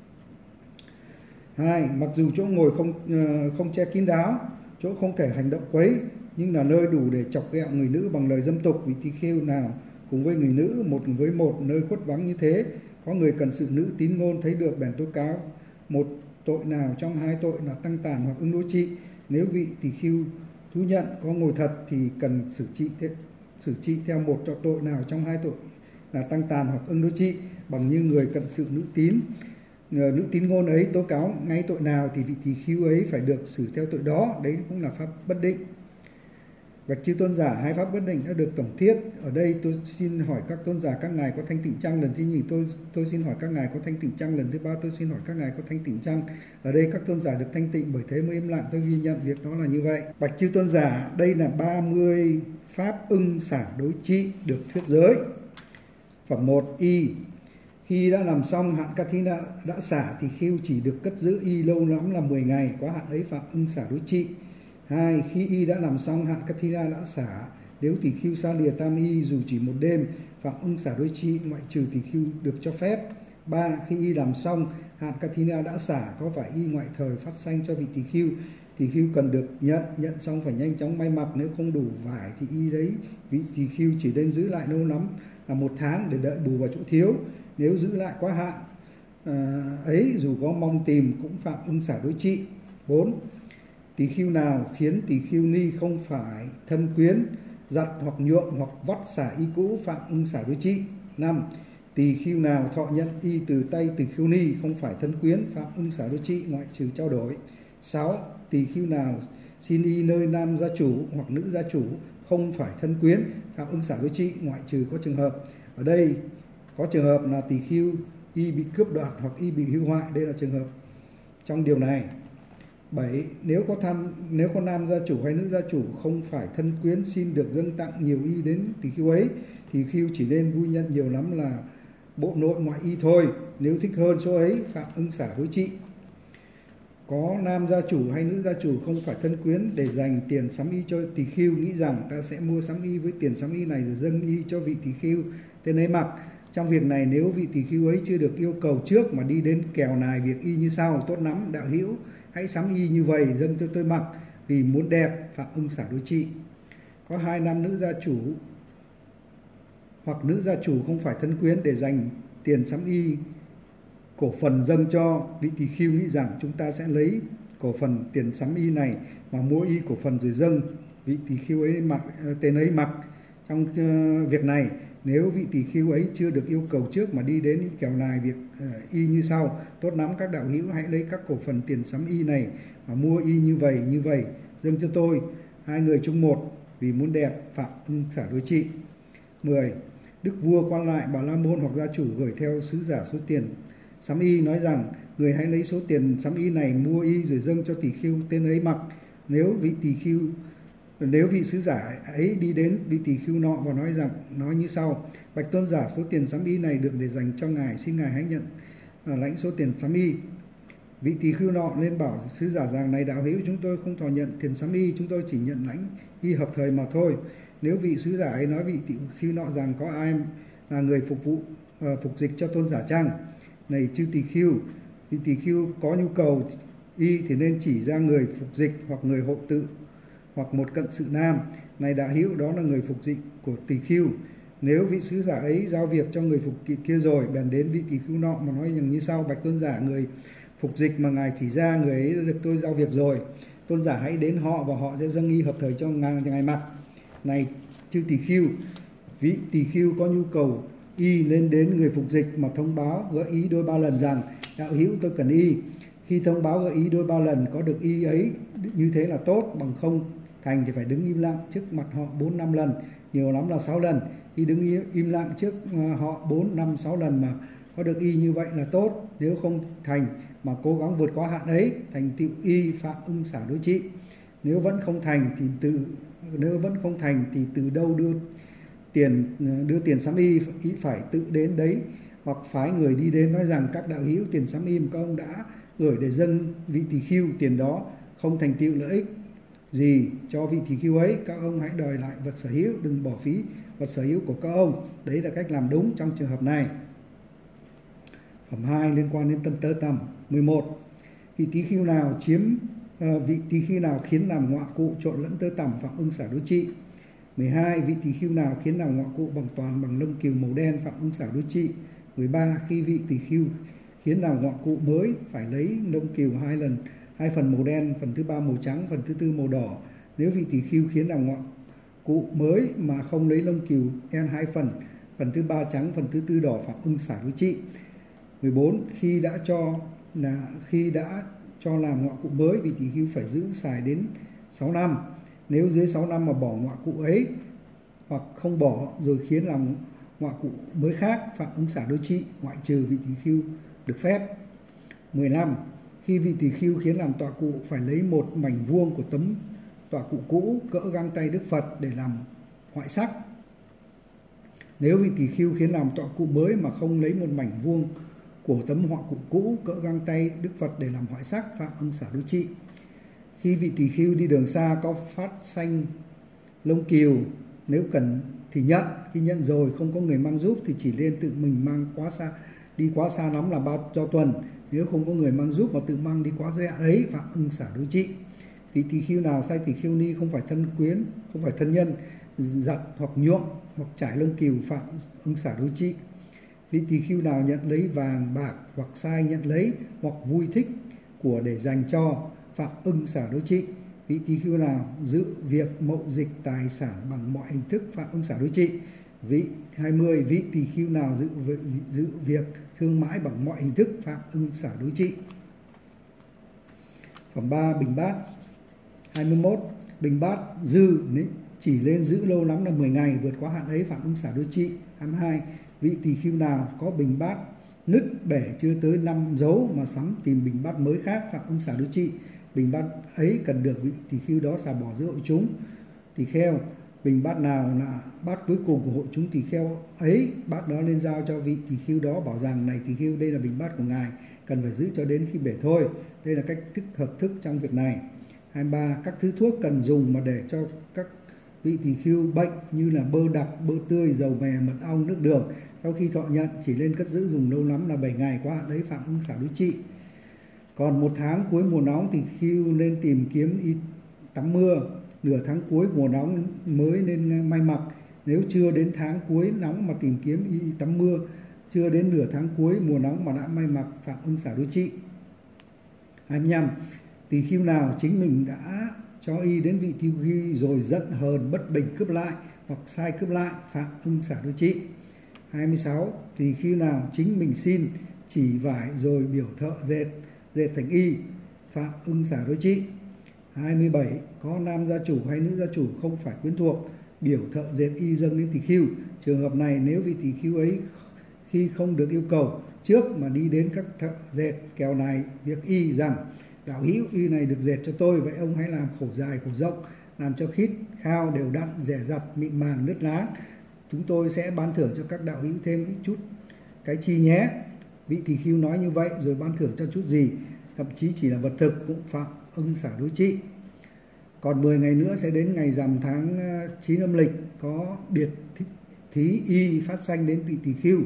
2. Mặc dù chỗ ngồi không che kín đáo, chỗ không thể hành động quấy, nhưng là nơi đủ để chọc ghẹo người nữ bằng lời dâm tục. Vị tỳ khưu nào cùng với người nữ một với một nơi khuất vắng như thế, có người cần sự nữ tín ngôn thấy được bèn tố cáo một tội nào trong 2 tội là tăng tàn hoặc ứng đối trị. Nếu vị tỳ khưu thú nhận có ngồi thật thì cần xử trị theo một tội nào trong 2 tội là tăng tàn hoặc ứng đối trị. Bằng như người cận sự nữ tín ngôn ấy tố cáo ngay tội nào thì vị tỳ khưu ấy phải được xử theo tội đó. Đấy cũng là pháp bất định. Bạch chư tôn giả, hai pháp bất định đã được tổng thiết. Ở đây tôi xin hỏi các tôn giả các ngài có thanh tịnh chăng? Lần thứ nhì tôi xin hỏi các ngài có thanh tịnh chăng? Lần thứ ba tôi xin hỏi các ngài có thanh tịnh chăng? Ở đây các tôn giả được thanh tịnh, bởi thế mới im lặng. Tôi ghi nhận việc đó là như vậy. Bạch chư tôn giả, đây là 30 pháp ưng xả đối trị được thuyết giới. Phẩm 1 y. Khi đã làm xong hạn Kathina đã xả thì khưu chỉ được cất giữ y lâu lắm là 10 ngày, quá hạn ấy phạm ưng xả đối trị. 2. Khi y đã làm xong hạn Kathina đã xả, nếu tỳ khưu xa lìa tam y dù chỉ một đêm, phạm ưng xả đối trị, ngoại trừ tỳ khưu được cho phép. 3. Khi y làm xong hạn Kathina đã xả, có phải y ngoại thời phát sanh cho vị tỳ khưu cần được nhận xong phải nhanh chóng may mặc, nếu không đủ vải thì y đấy vị tỳ khưu chỉ nên giữ lại lâu lắm là 1 tháng để đợi bù vào chỗ thiếu. Nếu giữ lại quá hạn ấy dù có mong tìm cũng phạm ưng xả đối trị. 4. Tỳ khưu nào khiến tỳ khưu ni không phải thân quyến, giặt hoặc nhuộm hoặc vắt xả y cũ phạm ưng xả đối trị. 5. Tỳ khưu nào thọ nhận y từ tay tỳ khưu ni không phải thân quyến phạm ưng xả đối trị, ngoại trừ trao đổi. 6. Tỳ khưu nào xin y nơi nam gia chủ hoặc nữ gia chủ không phải thân quyến phạm ưng xả đối trị, ngoại trừ có trường hợp. Ở đây có trường hợp là tỳ khưu y bị cướp đoạt hoặc y bị hư hoại, đây là trường hợp trong điều này. 7. Nếu có nam gia chủ hay nữ gia chủ không phải thân quyến xin được dâng tặng nhiều y đến tỳ khưu ấy, thì khưu chỉ nên vui nhận nhiều lắm là bộ nội ngoại y thôi. Nếu thích hơn số ấy phạm ưng xả đối trị. Có nam gia chủ hay nữ gia chủ không phải thân quyến để dành tiền sắm y cho tỳ khưu, nghĩ rằng ta sẽ mua sắm y với tiền sắm y này rồi dâng y cho vị tỳ khưu tên ấy mặc. Trong việc này nếu vị tỳ khưu ấy chưa được yêu cầu trước mà đi đến kèo nài việc y như sau: tốt lắm đạo hữu, hãy sắm y như vậy dâng cho tôi mặc vì muốn đẹp, phạm ưng xả đối trị. Có 2 nam nữ gia chủ hoặc nữ gia chủ không phải thân quyến để dành tiền sắm y cổ phần dâng cho vị tỳ khưu, nghĩ rằng chúng ta sẽ lấy cổ phần tiền sắm y này mà mua y cổ phần rồi dâng vị tỳ khưu ấy tên ấy mặc. Trong việc này nếu vị tỳ khưu ấy chưa được yêu cầu trước mà đi đến kèo nài việc y như sau: tốt lắm các đạo hữu, hãy lấy các cổ phần tiền sắm y này mà mua y như vậy dâng cho tôi, 2 người chung một vì muốn đẹp, phạm ưng xả đối trị. 10. Đức vua quan lại Bà La Môn hoặc gia chủ gửi theo sứ giả số tiền sắm y, nói rằng người hãy lấy số tiền sắm y này mua y rồi dâng cho tỳ khưu tên ấy mặc. Nếu vị sứ giả ấy đi đến vị tỳ khưu nọ và nói như sau: bạch tôn giả, số tiền sắm y này được để dành cho ngài, xin ngài hãy nhận lãnh số tiền sắm y. Vị tỳ khưu nọ lên bảo sứ giả rằng: này đạo hữu, chúng tôi không thọ nhận tiền sắm y, chúng tôi chỉ nhận lãnh y hợp thời mà thôi. Nếu vị sứ giả ấy nói vị tỳ khưu nọ rằng: có ai là người phục vụ phục dịch cho tôn giả chăng? Này chư tỳ khưu, vị tỳ khưu có nhu cầu y thì nên chỉ ra người phục dịch, hoặc người hộ tự, hoặc một cận sự nam. Này đạo hữu, đó là người phục dịch của tỳ khưu. Nếu vị sứ giả ấy giao việc cho người phục dịch kia rồi, bèn đến vị tỳ khưu nọ mà nói rằng như sau: bạch tôn giả, người phục dịch mà ngài chỉ ra, người ấy đã được tôi giao việc rồi. Tôn giả hãy đến họ và họ sẽ dâng y hợp thời cho ngài mặc. Này chư tỳ khưu, vị tỳ khưu có nhu cầu y nên đến người phục dịch mà thông báo gợi ý đôi ba lần rằng: đạo hữu, tôi cần y. Khi thông báo gợi ý đôi ba lần có được y ấy như thế là tốt, bằng không thành thì phải đứng im lặng trước mặt họ 4-5 lần, nhiều lắm là 6 lần. Khi đứng im lặng trước họ 4-5-6 lần mà có được y như vậy là tốt. Nếu không thành mà cố gắng vượt qua hạn ấy, thành tựu y phạm ưng xả đối trị. Nếu vẫn không thành thì từ đâu đưa tiền sắm y phải tự đến đấy, hoặc phái người đi đến nói rằng: các đạo hữu, tiền sắm y mà các ông đã gửi để dâng vị tỳ khưu, tiền đó không thành tựu lợi ích gì cho vị tỳ khưu ấy, các ông hãy đòi lại vật sở hữu, đừng bỏ phí vật sở hữu của các ông. Đấy là cách làm đúng trong trường hợp này. Phẩm 2 liên quan đến tâm tơ tầm. 11. Vị tỳ khưu nào khiến làm ngọa cụ trộn lẫn tơ tằm phạm ưng xả đối trị. 12. Vị tỳ khưu nào khiến làm ngọa cụ bằng lông cừu màu đen phạm ưng xả đối trị. 13. Khi vị tỳ khưu khiến làm ngọa cụ mới phải lấy lông cừu 2 phần màu đen, phần thứ 3 màu trắng, phần thứ 4 màu đỏ. Nếu vị tỳ khưu khiến làm ngọa cụ mới mà không lấy lông cừu đen 2 phần, phần thứ 3 trắng, phần thứ 4 đỏ phạm ưng xả đối trị. 14. Khi đã cho làm ngọa cụ mới, vị tỳ khưu phải giữ xài đến 6 năm. Nếu dưới 6 năm mà bỏ ngọa cụ ấy, hoặc không bỏ rồi khiến làm ngọa cụ mới khác, phạm ưng xả đối trị, ngoại trừ vị tỳ khưu được phép. 15. Khi vị tỳ khưu khiến làm tọa cụ phải lấy một mảnh vuông của tấm tọa cụ cũ cỡ găng tay Đức Phật để làm hoại sắc. Nếu vị tỳ khưu khiến làm tọa cụ mới mà không lấy một mảnh vuông của tấm họa cụ cũ cỡ găng tay Đức Phật để làm hoại sắc, phạm ưng xả đối trị. Khi vị tỳ khưu đi đường xa có phát sanh lông cừu, nếu cần thì nhận, khi nhận rồi không có người mang giúp thì chỉ nên tự mình mang đi quá xa lắm là 3 tuần. Nếu không có người mang giúp mà tự mang đi quá giới hạn ấy, phạm ưng xả đối trị. Vị tỳ khưu nào sai tỳ khưu ni không phải thân quyến, không phải thân nhân, giặt hoặc nhuộm hoặc trải lông cừu, phạm ưng xả đối trị. Vị tỳ khưu nào nhận lấy vàng bạc hoặc sai nhận lấy hoặc vui thích của để dành cho, phạm ưng xả đối trị. Vị tỳ khưu nào dự việc mậu dịch tài sản bằng mọi hình thức, phạm ưng xả đối trị. 20. Vị tỳ khưu nào dự việc thương mãi bằng mọi hình thức, phạm ưng xả đối trị. Phẩm 3 bình bát. 21. Bình bát dư chỉ lên giữ lâu lắm là 10 ngày, vượt quá hạn ấy phạm ưng xả đối trị. 22. Vị tỳ khưu nào có bình bát nứt bể chưa tới 5 dấu mà sắm tìm bình bát mới khác, phạm ưng xả đối trị. Bình bát ấy cần được vị tỳ khưu đó xả bỏ giữa hội chúng tỳ kheo. Bình bát nào là bát cuối cùng của hội chúng tỳ kheo ấy, bát đó lên giao cho vị tỳ khưu đó, bảo rằng: này tỳ khưu, đây là bình bát của ngài, cần phải giữ cho đến khi bể thôi. Đây là cách hợp thức trong việc này. 23. Các thứ thuốc cần dùng mà để cho các vị tỳ khưu bệnh như là bơ đặc, bơ tươi, dầu mè, mật ong, nước đường, sau khi thọ nhận chỉ nên cất giữ dùng lâu lắm là 7 ngày, quá hạn đấy phạm ưng xả đối trị. Còn 1 tháng cuối mùa nóng tỳ khưu nên tìm kiếm y tắm mưa, nửa tháng cuối mùa nóng mới nên may mặc. Nếu chưa đến tháng cuối nóng mà tìm kiếm y tắm mưa, chưa đến nửa tháng cuối mùa nóng mà đã may mặc, phạm ưng xả đối trị. 25. Tỳ khưu nào chính mình đã cho y đến vị tỳ khưu rồi giận hờn bất bình cướp lại hoặc sai cướp lại, phạm ưng xả đối trị. 26. Tỳ khưu nào chính mình xin chỉ vải rồi biểu thợ dệt thành y, phạm ưng xả đối trị. 27. Có nam gia chủ hay nữ gia chủ không phải quyến thuộc, biểu thợ dệt y dâng đến tỳ khưu. Trường hợp này nếu vị tỳ khưu ấy khi không được yêu cầu trước mà đi đến các thợ dệt kèo này việc y rằng: đạo hữu, y này được dệt cho tôi, vậy ông hãy làm khổ dài khổ rộng, làm cho khít khao đều đặn, rẻ rặt, mịn màng, nứt láng. Chúng tôi sẽ ban thưởng cho các đạo hữu thêm ít chút cái chi nhé. Vị tỳ khưu nói như vậy rồi ban thưởng cho chút gì? thậm chí chỉ là vật thực cũng phạm ưng xả đối trị. Còn 10 ngày nữa sẽ đến ngày rằm tháng 9 âm lịch, có biệt thí y phát sanh đến vị Tỳ Khưu.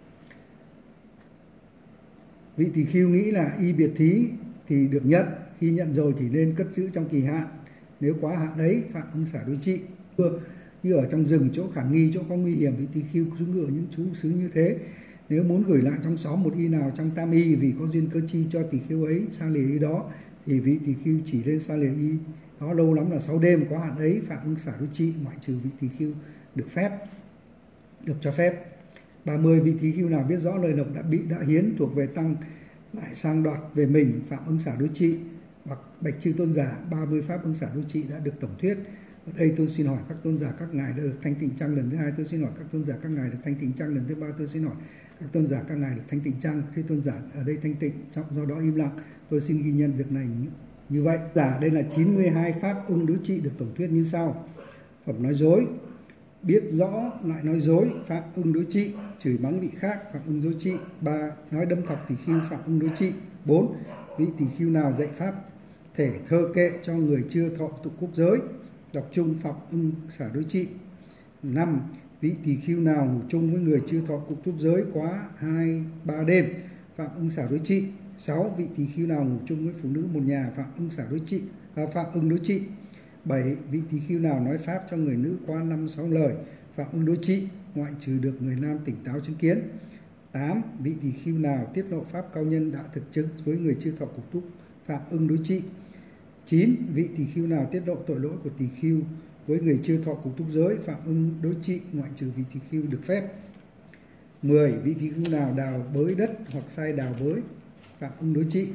Vị Tỳ Khưu nghĩ là y biệt thí thì được nhận, khi nhận rồi thì nên cất giữ trong kỳ hạn, nếu quá hạn ấy phạm ưng xả đối trị. Như ở trong rừng chỗ khả nghi, chỗ có nguy hiểm, vị Tỳ Khưu xuống ngựa những chú xứ như thế, nếu muốn gửi lại trong xóm một y nào trong tam y vì có duyên cơ chi cho Tỳ Khưu ấy xa lìa y đó, thì vị Tỳ Khưu chỉ lên xa lìa y đó lâu lắm là 6 đêm, quá hạn ấy phạm ưng xả đối trị, ngoại trừ vị Tỳ Khưu được cho phép. 30. Vị Tỳ Khưu nào biết rõ lời lộc đã hiến thuộc về tăng lại sang đoạt về mình phạm ưng xả đối trị. Bạch chư tôn giả, 30 pháp ưng xả đối trị đã được tổng thuyết. Ở đây tôi xin hỏi các tôn giả các ngài đã được thanh tịnh chăng? Lần thứ hai tôi xin hỏi các tôn giả các ngài được thanh tịnh chăng? Lần thứ ba tôi xin hỏi các tôn giả các ngài được thanh tịnh chăng? Chư tôn giả ở đây thanh tịnh, do đó im lặng. Tôi xin ghi nhận việc này như vậy. Đây là 92 pháp ưng đối trị được tổng thuyết như sau. Phẩm nói dối, biết rõ lại nói dối, phạm ưng đối trị. Chửi mắng vị khác, phạm ưng đối trị. 3. Nói đâm thọc Tỳ Khưu, phạm ưng đối trị. 4. Vị Tỳ Khưu nào dạy pháp thể thơ kệ cho người chưa thọ tụ quốc giới, đọc chung phạm ưng xả đối trị. 5. Vị Tỳ Khưu nào ngủ chung với người chưa thọ cụ túc giới quá 2-3 đêm phạm ưng xả đối trị. 6. Vị Tỳ Khưu nào ngủ chung với phụ nữ một nhà phạm ưng xả đối trị, phạm ưng đối trị. 7. Vị Tỳ Khưu nào nói pháp cho người nữ qua 5-6 lời phạm ưng đối trị, ngoại trừ được người nam tỉnh táo chứng kiến. 8. Vị Tỳ Khưu nào tiết lộ pháp cao nhân đã thực chứng với người chưa thọ cụ túc phạm ưng đối trị. 9. Vị Tỳ Khưu nào tiết lộ tội lỗi của Tỳ Khưu với người chưa thọ cụ túc giới phạm ưng đối trị, ngoại trừ vị Tỳ Khưu được phép. 10. Vị Tỳ Khưu nào đào bới đất hoặc sai đào bới phạm ưng đối trị.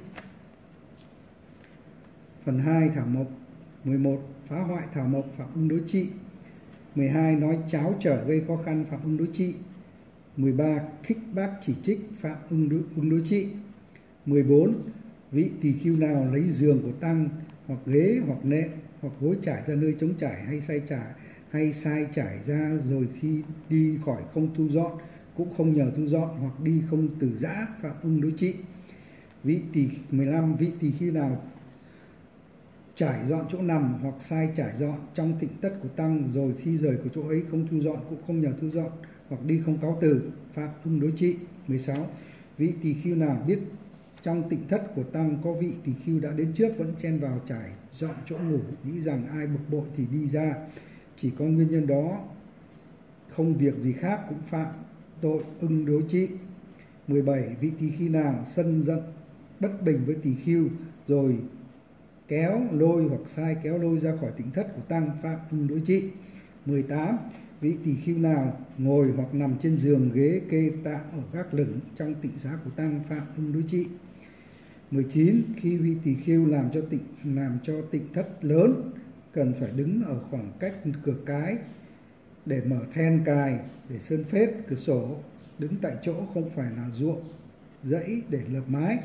Phần 2. Thảo mộc. 11. Phá hoại thảo mộc phạm ưng đối trị. 12. Nói cháo trở gây khó khăn phạm ưng đối trị. 13. Khích bác chỉ trích phạm ưng đối trị. 14. Vị Tỳ Khưu nào lấy giường của tăng hoặc ghế hoặc nệm hoặc gối trải ra nơi trống trải hay sai trải ra rồi khi đi khỏi không thu dọn cũng không nhờ thu dọn, hoặc đi không từ giã phạm ưng đối trị. 15. Vị Tỳ Khưu nào trải dọn chỗ nằm hoặc sai trải dọn trong tịnh tất của tăng rồi khi rời của chỗ ấy không thu dọn cũng không nhờ thu dọn, hoặc đi không cáo từ phạm ưng đối trị. 16. Vị Tỳ Khưu nào biết trong tịnh thất của tăng có vị Tỳ Khưu đã đến trước vẫn chen vào trải dọn chỗ ngủ, nghĩ rằng ai bực bội thì đi ra, chỉ có nguyên nhân đó không việc gì khác cũng phạm tội ưng đối trị. 17. Vị Tỳ Khưu nào sân giận bất bình với Tỳ Khưu rồi kéo lôi hoặc sai kéo lôi ra khỏi tịnh thất của tăng phạm ưng đối trị. 18. Vị Tỳ Khưu nào ngồi hoặc nằm trên giường ghế kê tạm ở gác lửng trong tịnh xá của tăng phạm ưng đối trị. 19. Khi vị Tỳ Khưu làm cho tịnh thất lớn cần phải đứng ở khoảng cách cửa cái để mở then cài, để sơn phết cửa sổ, đứng tại chỗ không phải là ruộng dãy để lợp mái,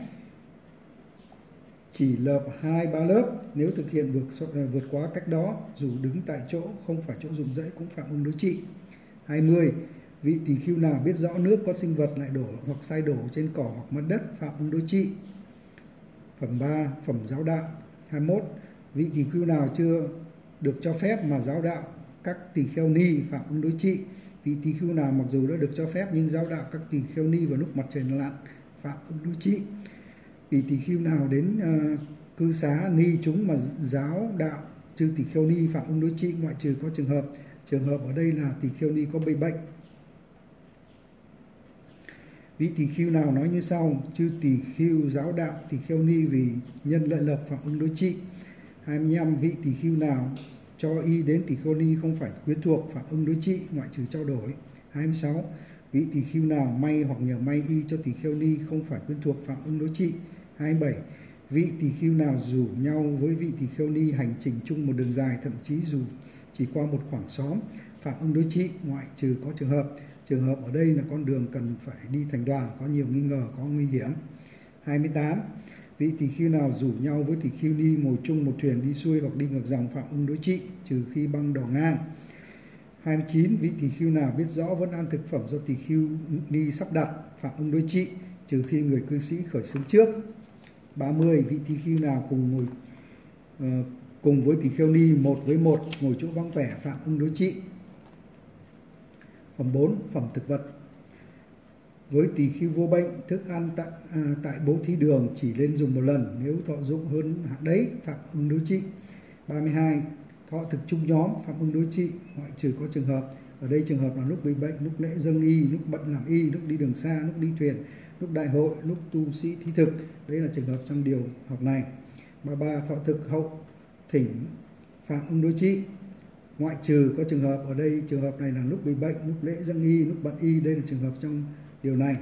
chỉ lợp 2-3 lớp. Nếu thực hiện vượt quá cách đó, dù đứng tại chỗ không phải chỗ dùng dãy cũng phạm ưng đối trị. 20. Vị Tỳ Khưu nào biết rõ nước có sinh vật lại đổ hoặc sai đổ trên cỏ hoặc mặt đất phạm ưng đối trị. Phẩm 3. Phẩm giáo đạo. 21. Vị Tỳ Khưu nào chưa được cho phép mà giáo đạo các tỳ kheo ni phạm ưng đối trị. Vị Tỳ Khưu nào mặc dù đã được cho phép nhưng giáo đạo các tỳ kheo ni vào lúc mặt trời lặn phạm ưng đối trị. Vị Tỳ Khưu nào đến cư xá ni chúng mà giáo đạo chư tỳ kheo ni phạm ưng đối trị, ngoại trừ có trường hợp ở đây là tỳ kheo ni có bị bệnh. Vị Tỳ Khưu nào nói như sau: chư tỳ khưu giáo đạo tỳ kheo ni vì nhân lợi lộc phạm ưng đối trị. 25. Vị Tỳ Khưu nào cho y đến tỳ kheo ni không phải quyến thuộc phạm ưng đối trị, ngoại trừ trao đổi. 26. Vị Tỳ Khưu nào may hoặc nhờ may y cho tỳ kheo ni không phải quyến thuộc phạm ưng đối trị. 27. Vị Tỳ Khưu nào rủ nhau với vị tỳ kheo ni hành trình chung một đường dài, thậm chí dù chỉ qua một khoảng xóm, phạm ưng đối trị, ngoại trừ có trường hợp. Trường hợp ở đây là con đường cần phải đi thành đoàn, có nhiều nghi ngờ, có nguy hiểm. 28. Vị tỳ khưu nào rủ nhau với tỳ khưu ni ngồi chung một thuyền đi xuôi hoặc đi ngược dòng phạm ưng đối trị, trừ khi băng đỏ ngang. 29. Vị tỳ khưu nào biết rõ vẫn ăn thực phẩm do tỳ khưu ni sắp đặt phạm ưng đối trị, trừ khi người cư sĩ khởi xướng trước. 30. Vị tỳ khưu nào cùng với tỳ kheo ni 1:1 ngồi chỗ vắng vẻ phạm ưng đối trị. Phẩm 4. Phẩm thực vật. Với tỳ khưu vô bệnh, thức ăn tại bố thí đường chỉ nên dùng một lần, nếu thọ dụng hơn hạn đấy phạm ưng đối trị. 32. Thọ thực chung nhóm phạm ưng đối trị, ngoại trừ có trường hợp. Ở đây trường hợp là lúc bị bệnh, lúc lễ dâng y, lúc bận làm y, lúc đi đường xa, lúc đi thuyền, lúc đại hội, lúc tu sĩ thí thực. Đấy là trường hợp trong điều học này. 33. Thọ thực hậu thỉnh phạm ưng đối trị, ngoại trừ có trường hợp. Ở đây trường hợp này là lúc bị bệnh, lúc lễ dâng y, lúc bận y. Đây là trường hợp trong điều này.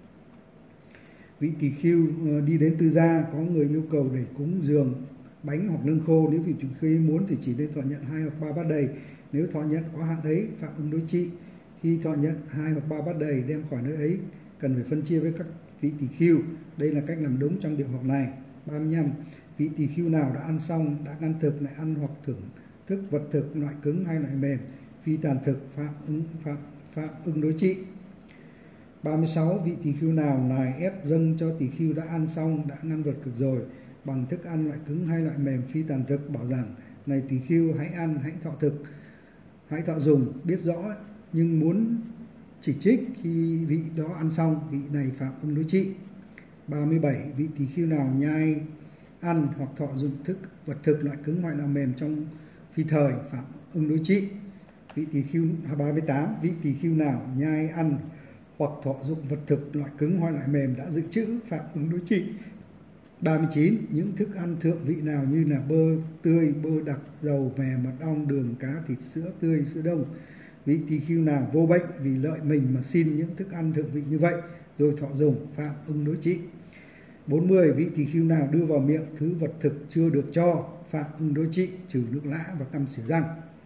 Vị tỳ khưu đi đến tư gia, có người yêu cầu để cúng dường bánh hoặc lương khô, nếu vị tỳ khưu muốn thì chỉ nên thọ nhận 2 hoặc 3 bát đầy, nếu thọ nhận có hạn đấy phạm ưng đối trị. Khi thọ nhận 2 hoặc 3 bát đầy đem khỏi nơi ấy cần phải phân chia với các vị tỳ khưu. Đây là cách làm đúng trong điều học này. 35. Vị tỳ khưu nào đã ăn xong, đã ăn thực lại ăn hoặc thưởng thức vật thực loại cứng hay loại mềm, phi tàn thực phạm ưng đối trị. 36. Vị tỳ khưu nào nài ép dâng cho tỳ khưu đã ăn xong, đã ăn vật thực rồi bằng thức ăn loại cứng hay loại mềm phi tàn thực, bảo rằng này tỳ khưu, hãy ăn, hãy thọ thực, hãy thọ dùng, biết rõ nhưng muốn chỉ trích khi vị đó ăn xong, vị này phạm ưng đối trị. 37. Vị tỳ khưu nào nhai ăn hoặc thọ dụng vật thực loại cứng hoặc loại mềm trong phi thời phạm ưng đối trị. 38. Vị tỳ khưu nào nhai ăn hoặc thọ dụng vật thực loại cứng hoặc loại mềm đã dự trữ phạm ưng đối trị. 39. Những thức ăn thượng vị nào như là bơ tươi, bơ đặc, dầu, mè, mật ong, đường, cá, thịt, sữa tươi, sữa đông, vị tỳ khưu nào vô bệnh vì lợi mình mà xin những thức ăn thượng vị như vậy rồi thọ dùng phạm ưng đối trị. 40. Vị tỳ khưu nào đưa vào miệng thứ vật thực chưa được cho phạm ưng đối trị, trừ nước lã và tăm xỉa răng.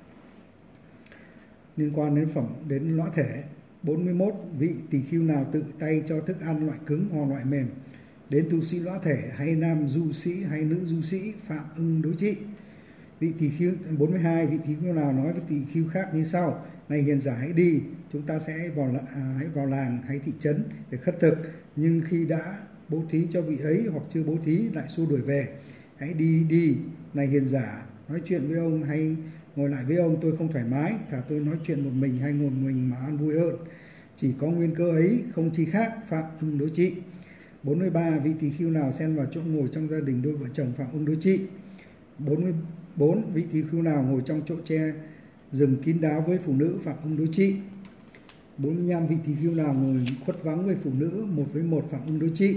Liên quan đến lõa thể. 41. Vị tỳ khưu nào tự tay cho thức ăn loại cứng hoặc loại mềm đến tu sĩ lõa thể hay nam du sĩ hay nữ du sĩ phạm ưng đối trị. 42. Vị tỳ khưu nào nói với tỳ khưu khác như sau: này hiền giả, hãy đi, chúng ta sẽ hãy vào làng hay thị trấn để khất thực, nhưng khi đã bố thí cho vị ấy hoặc chưa bố thí lại xua đuổi về. Hãy đi, này hiền giả, nói chuyện với ông hay ngồi lại với ông tôi không thoải mái, thà tôi nói chuyện một mình hay ngồi mình mà ăn vui hơn. Chỉ có nguyên cơ ấy, không chi khác, phạm ưng đối trị. 43. Vị tỳ khưu nào xen vào chỗ ngồi trong gia đình đôi vợ chồng phạm ưng đối trị. 44. Vị tỳ khưu nào ngồi trong chỗ tre rừng kín đáo với phụ nữ phạm ưng đối trị. 45. Vị tỳ khưu nào ngồi khuất vắng với phụ nữ 1:1 phạm ưng đối trị.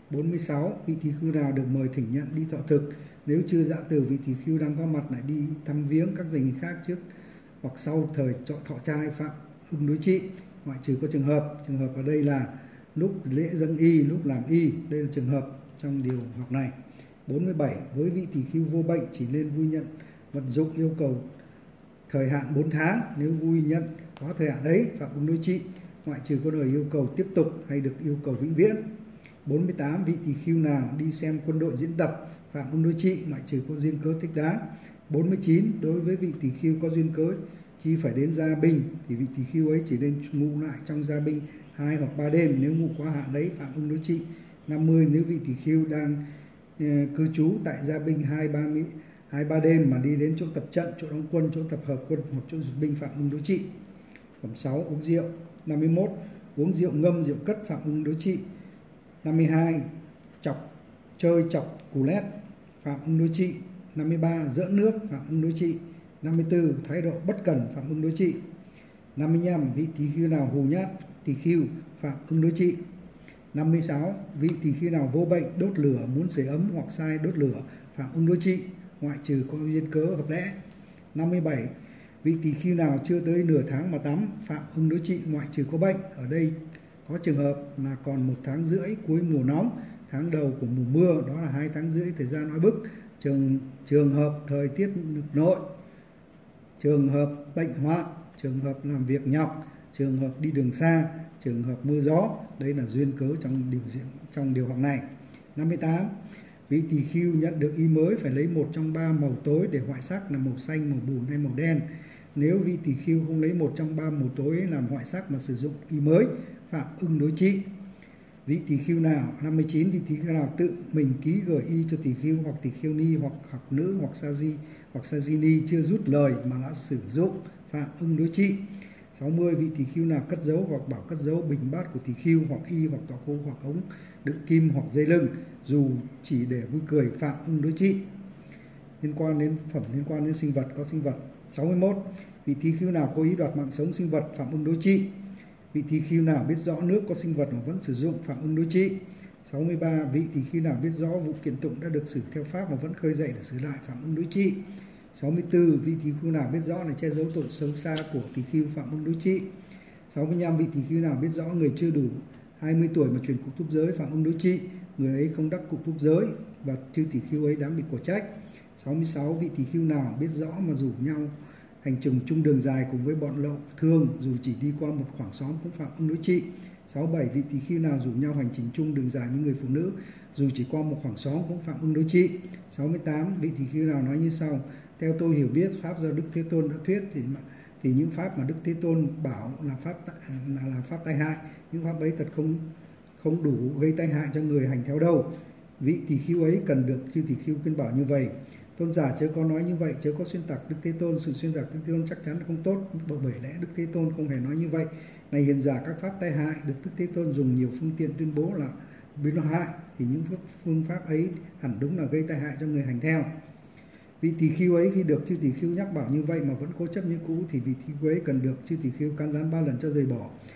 46. Vị tỳ khưu nào được mời thỉnh nhận đi thọ thực, nếu chưa dã từ vị tỳ khưu đang có mặt lại đi thăm viếng các gia đình khác trước hoặc sau thời thọ trai phạm ưng đối trị, ngoại trừ có trường hợp ở đây là lúc lễ dâng y, lúc làm y. Đây là trường hợp trong điều học này. 47. Với vị tỳ khưu vô bệnh chỉ nên vui nhận vật dụng yêu cầu thời hạn 4 tháng, nếu vui nhận quá thời hạn đấy phạm ưng đối trị, ngoại trừ có lời yêu cầu tiếp tục hay được yêu cầu vĩnh viễn. 48. Vị tỳ khưu nào đi xem quân đội diễn tập phạm ưng đối trị, ngoại trừ có duyên cớ thích đáng. 49. Đối với vị tỳ khưu có duyên cớ chi phải đến gia binh thì vị tỳ khưu ấy chỉ nên ngụ lại trong gia binh 2 hoặc 3 đêm, nếu ngụ quá hạn đấy phạm ưng đối trị. 50. Nếu vị tỳ khưu đang cư trú tại gia binh 2-3 đêm mà đi đến chỗ tập trận, chỗ đóng quân, chỗ tập hợp quân hoặc chỗ duyệt binh phạm ưng đối trị. Phẩm 6. Uống rượu. 51. Uống rượu ngâm, rượu cất phạm ưng đối trị. 52. Chơi chọc cù lét phạm ưng đối trị. 53. Giỡn nước phạm ưng đối trị. 54. Thái độ bất cẩn phạm ưng đối trị. 55. Vị tỳ khưu nào hù nhát tỳ khưu phạm ưng đối trị. 56. Vị tỳ khưu nào vô bệnh đốt lửa muốn sưởi ấm hoặc sai đốt lửa phạm ưng đối trị, ngoại trừ có duyên cớ hợp lẽ. 57. Vị tỳ khưu nào chưa tới nửa tháng mà tắm phạm ưng đối trị, ngoại trừ có bệnh. Ở đây có trường hợp là còn 1 tháng rưỡi cuối mùa nóng, tháng đầu của mùa mưa, đó là 2 tháng rưỡi thời gian oi bức. Trường hợp thời tiết nực nội, trường hợp bệnh hoạn, trường hợp làm việc nhọc, trường hợp đi đường xa, trường hợp mưa gió. Đây là duyên cớ trong điều học này. 58. Vị tỳ khưu nhận được y mới phải lấy một trong 3 màu tối để hoại sắc là màu xanh, màu bùn hay màu đen. Nếu vị tỳ khưu không lấy một trong 3 màu tối làm hoại sắc mà sử dụng y mới phạm ưng đối trị. Vị tỳ khưu nào 59 vị tỳ khưu nào tự mình ký gửi y cho tỳ khưu hoặc tỳ khưu ni hoặc học nữ hoặc sa di hoặc sa di ni chưa rút lời mà đã sử dụng phạm ưng đối trị. 60 vị tỳ khưu nào cất giấu hoặc bảo cất giấu bình bát của tỳ khưu hoặc y hoặc tọa khô hoặc ống đựng kim hoặc dây lưng dù chỉ để vui cười phạm ưng đối trị. Liên quan đến phẩm liên quan đến sinh vật có sinh vật. 61 vị tỳ khưu nào cố ý đoạt mạng sống sinh vật phạm ưng đối trị. Vị tỳ khưu nào biết rõ nước có sinh vật mà vẫn sử dụng phạm ưng đối trị. 63 vị tỳ khưu nào biết rõ vụ kiện tụng đã được xử theo pháp mà vẫn khơi dậy để xử lại phạm ưng đối trị. 64 vị tỳ khưu nào biết rõ là che giấu tội xấu xa của tỳ khưu phạm ưng đối trị. 65 vị tỳ khưu nào biết rõ người chưa đủ 20 tuổi mà truyền cụ túc giới phạm ưng đối trị, người ấy không đắc cụ túc giới và chư tỳ khưu ấy đáng bị của trách. 66 vị tỳ khưu nào biết rõ mà rủ nhau hành trình chung đường dài cùng với bọn lậu thương dù chỉ đi qua một khoảng xóm cũng phạm ưng đối trị. 67 vị tỳ khưu nào rủ nhau hành trình chung đường dài với người phụ nữ dù chỉ qua một khoảng xóm cũng phạm ưng đối trị. 68 vị tỳ khưu nào nói như sau: theo tôi hiểu biết pháp do Đức Thế Tôn đã thuyết thì những pháp mà Đức Thế Tôn bảo là pháp tai hại, những pháp ấy thật không đủ gây tai hại cho người hành theo đâu. Vị tỳ khưu ấy cần được chư tỳ khưu khuyên bảo như vậy. Tôn giả chớ có nói như vậy, chớ có xuyên tạc Đức Thế Tôn. Sự xuyên tạc Đức Thế Tôn chắc chắn không tốt, bởi lẽ Đức Thế Tôn không hề nói như vậy. Này hiền giả, các pháp tai hại được Đức Thế Tôn dùng nhiều phương tiện tuyên bố là biến hại, thì những phương pháp ấy hẳn đúng là gây tai hại cho người hành theo. Vị tỳ khưu ấy khi được chư tỳ khưu nhắc bảo như vậy mà vẫn cố chấp như cũ thì vị tỳ khưu ấy cần được chư tỳ khưu can gián 3 lần cho rời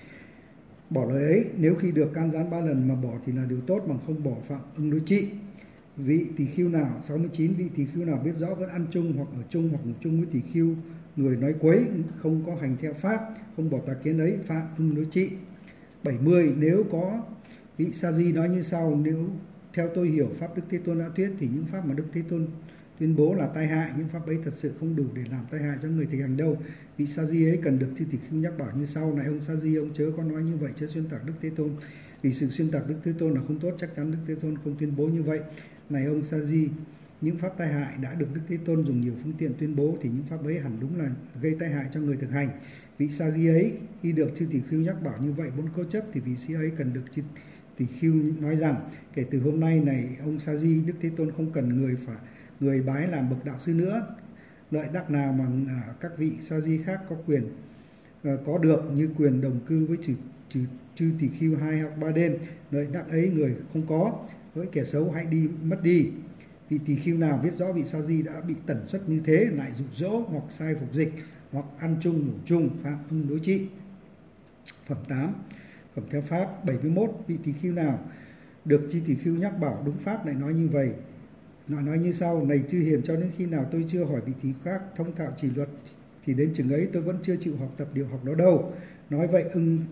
bỏ lời ấy. Nếu khi được can gián 3 lần mà bỏ thì là điều tốt, bằng không bỏ phạm ưng đối trị. Vị tỳ khưu nào 69 vị tỳ khưu nào biết rõ vẫn ăn chung hoặc ở chung hoặc ngủ chung với tỳ khưu người nói quấy, không có hành theo pháp, không bỏ tà kiến ấy, phạm ưng đối trị. 70 nếu có vị sa di nói như sau: nếu theo tôi hiểu pháp Đức Thế Tôn đã thuyết thì những pháp mà Đức Thế Tôn tuyên bố là tai hại, những pháp ấy thật sự không đủ để làm tai hại cho người thực hành đâu. Vị sa di ấy cần được chư tỳ khưu nhắc bảo như sau: này ông sa di, ông chớ có nói như vậy, chớ xuyên tạc Đức Thế Tôn, vì sự xuyên tạc Đức Thế Tôn là không tốt, chắc chắn Đức Thế Tôn không tuyên bố như vậy. Này ông sa di, những pháp tai hại đã được Đức Thế Tôn dùng nhiều phương tiện tuyên bố thì những pháp ấy hẳn đúng là gây tai hại cho người thực hành. Vị sa di ấy khi được chư tỳ khưu nhắc bảo như vậy vẫn cố chấp thì vị sĩ ấy cần được chư tỳ khưu nói rằng: kể từ hôm nay này ông sa di, Đức Thế Tôn không cần người bái làm bậc đạo sư nữa. Lợi đắc nào mà các vị sa di khác có quyền có được, như quyền đồng cư với chư tỳ khưu 2 hoặc 3 đêm, lợi đắc ấy người không có. Với kẻ xấu hãy mất đi. Vị tỳ khưu nào biết rõ vị sa di đã bị tần suất như thế lại dụ dỗ hoặc sai phục dịch hoặc ăn chung ngủ chung, phạm ưng đối trị. Phẩm 8 phẩm theo pháp. 71 vị tỳ khưu nào được chư tỳ khưu nhắc bảo đúng pháp lại nói như vậy, nói như sau: này chư hiền, cho đến khi nào tôi chưa hỏi vị tỳ khác thông thạo chỉ luật thì đến chừng ấy tôi vẫn chưa chịu học tập điều học đó đâu. Nói vậy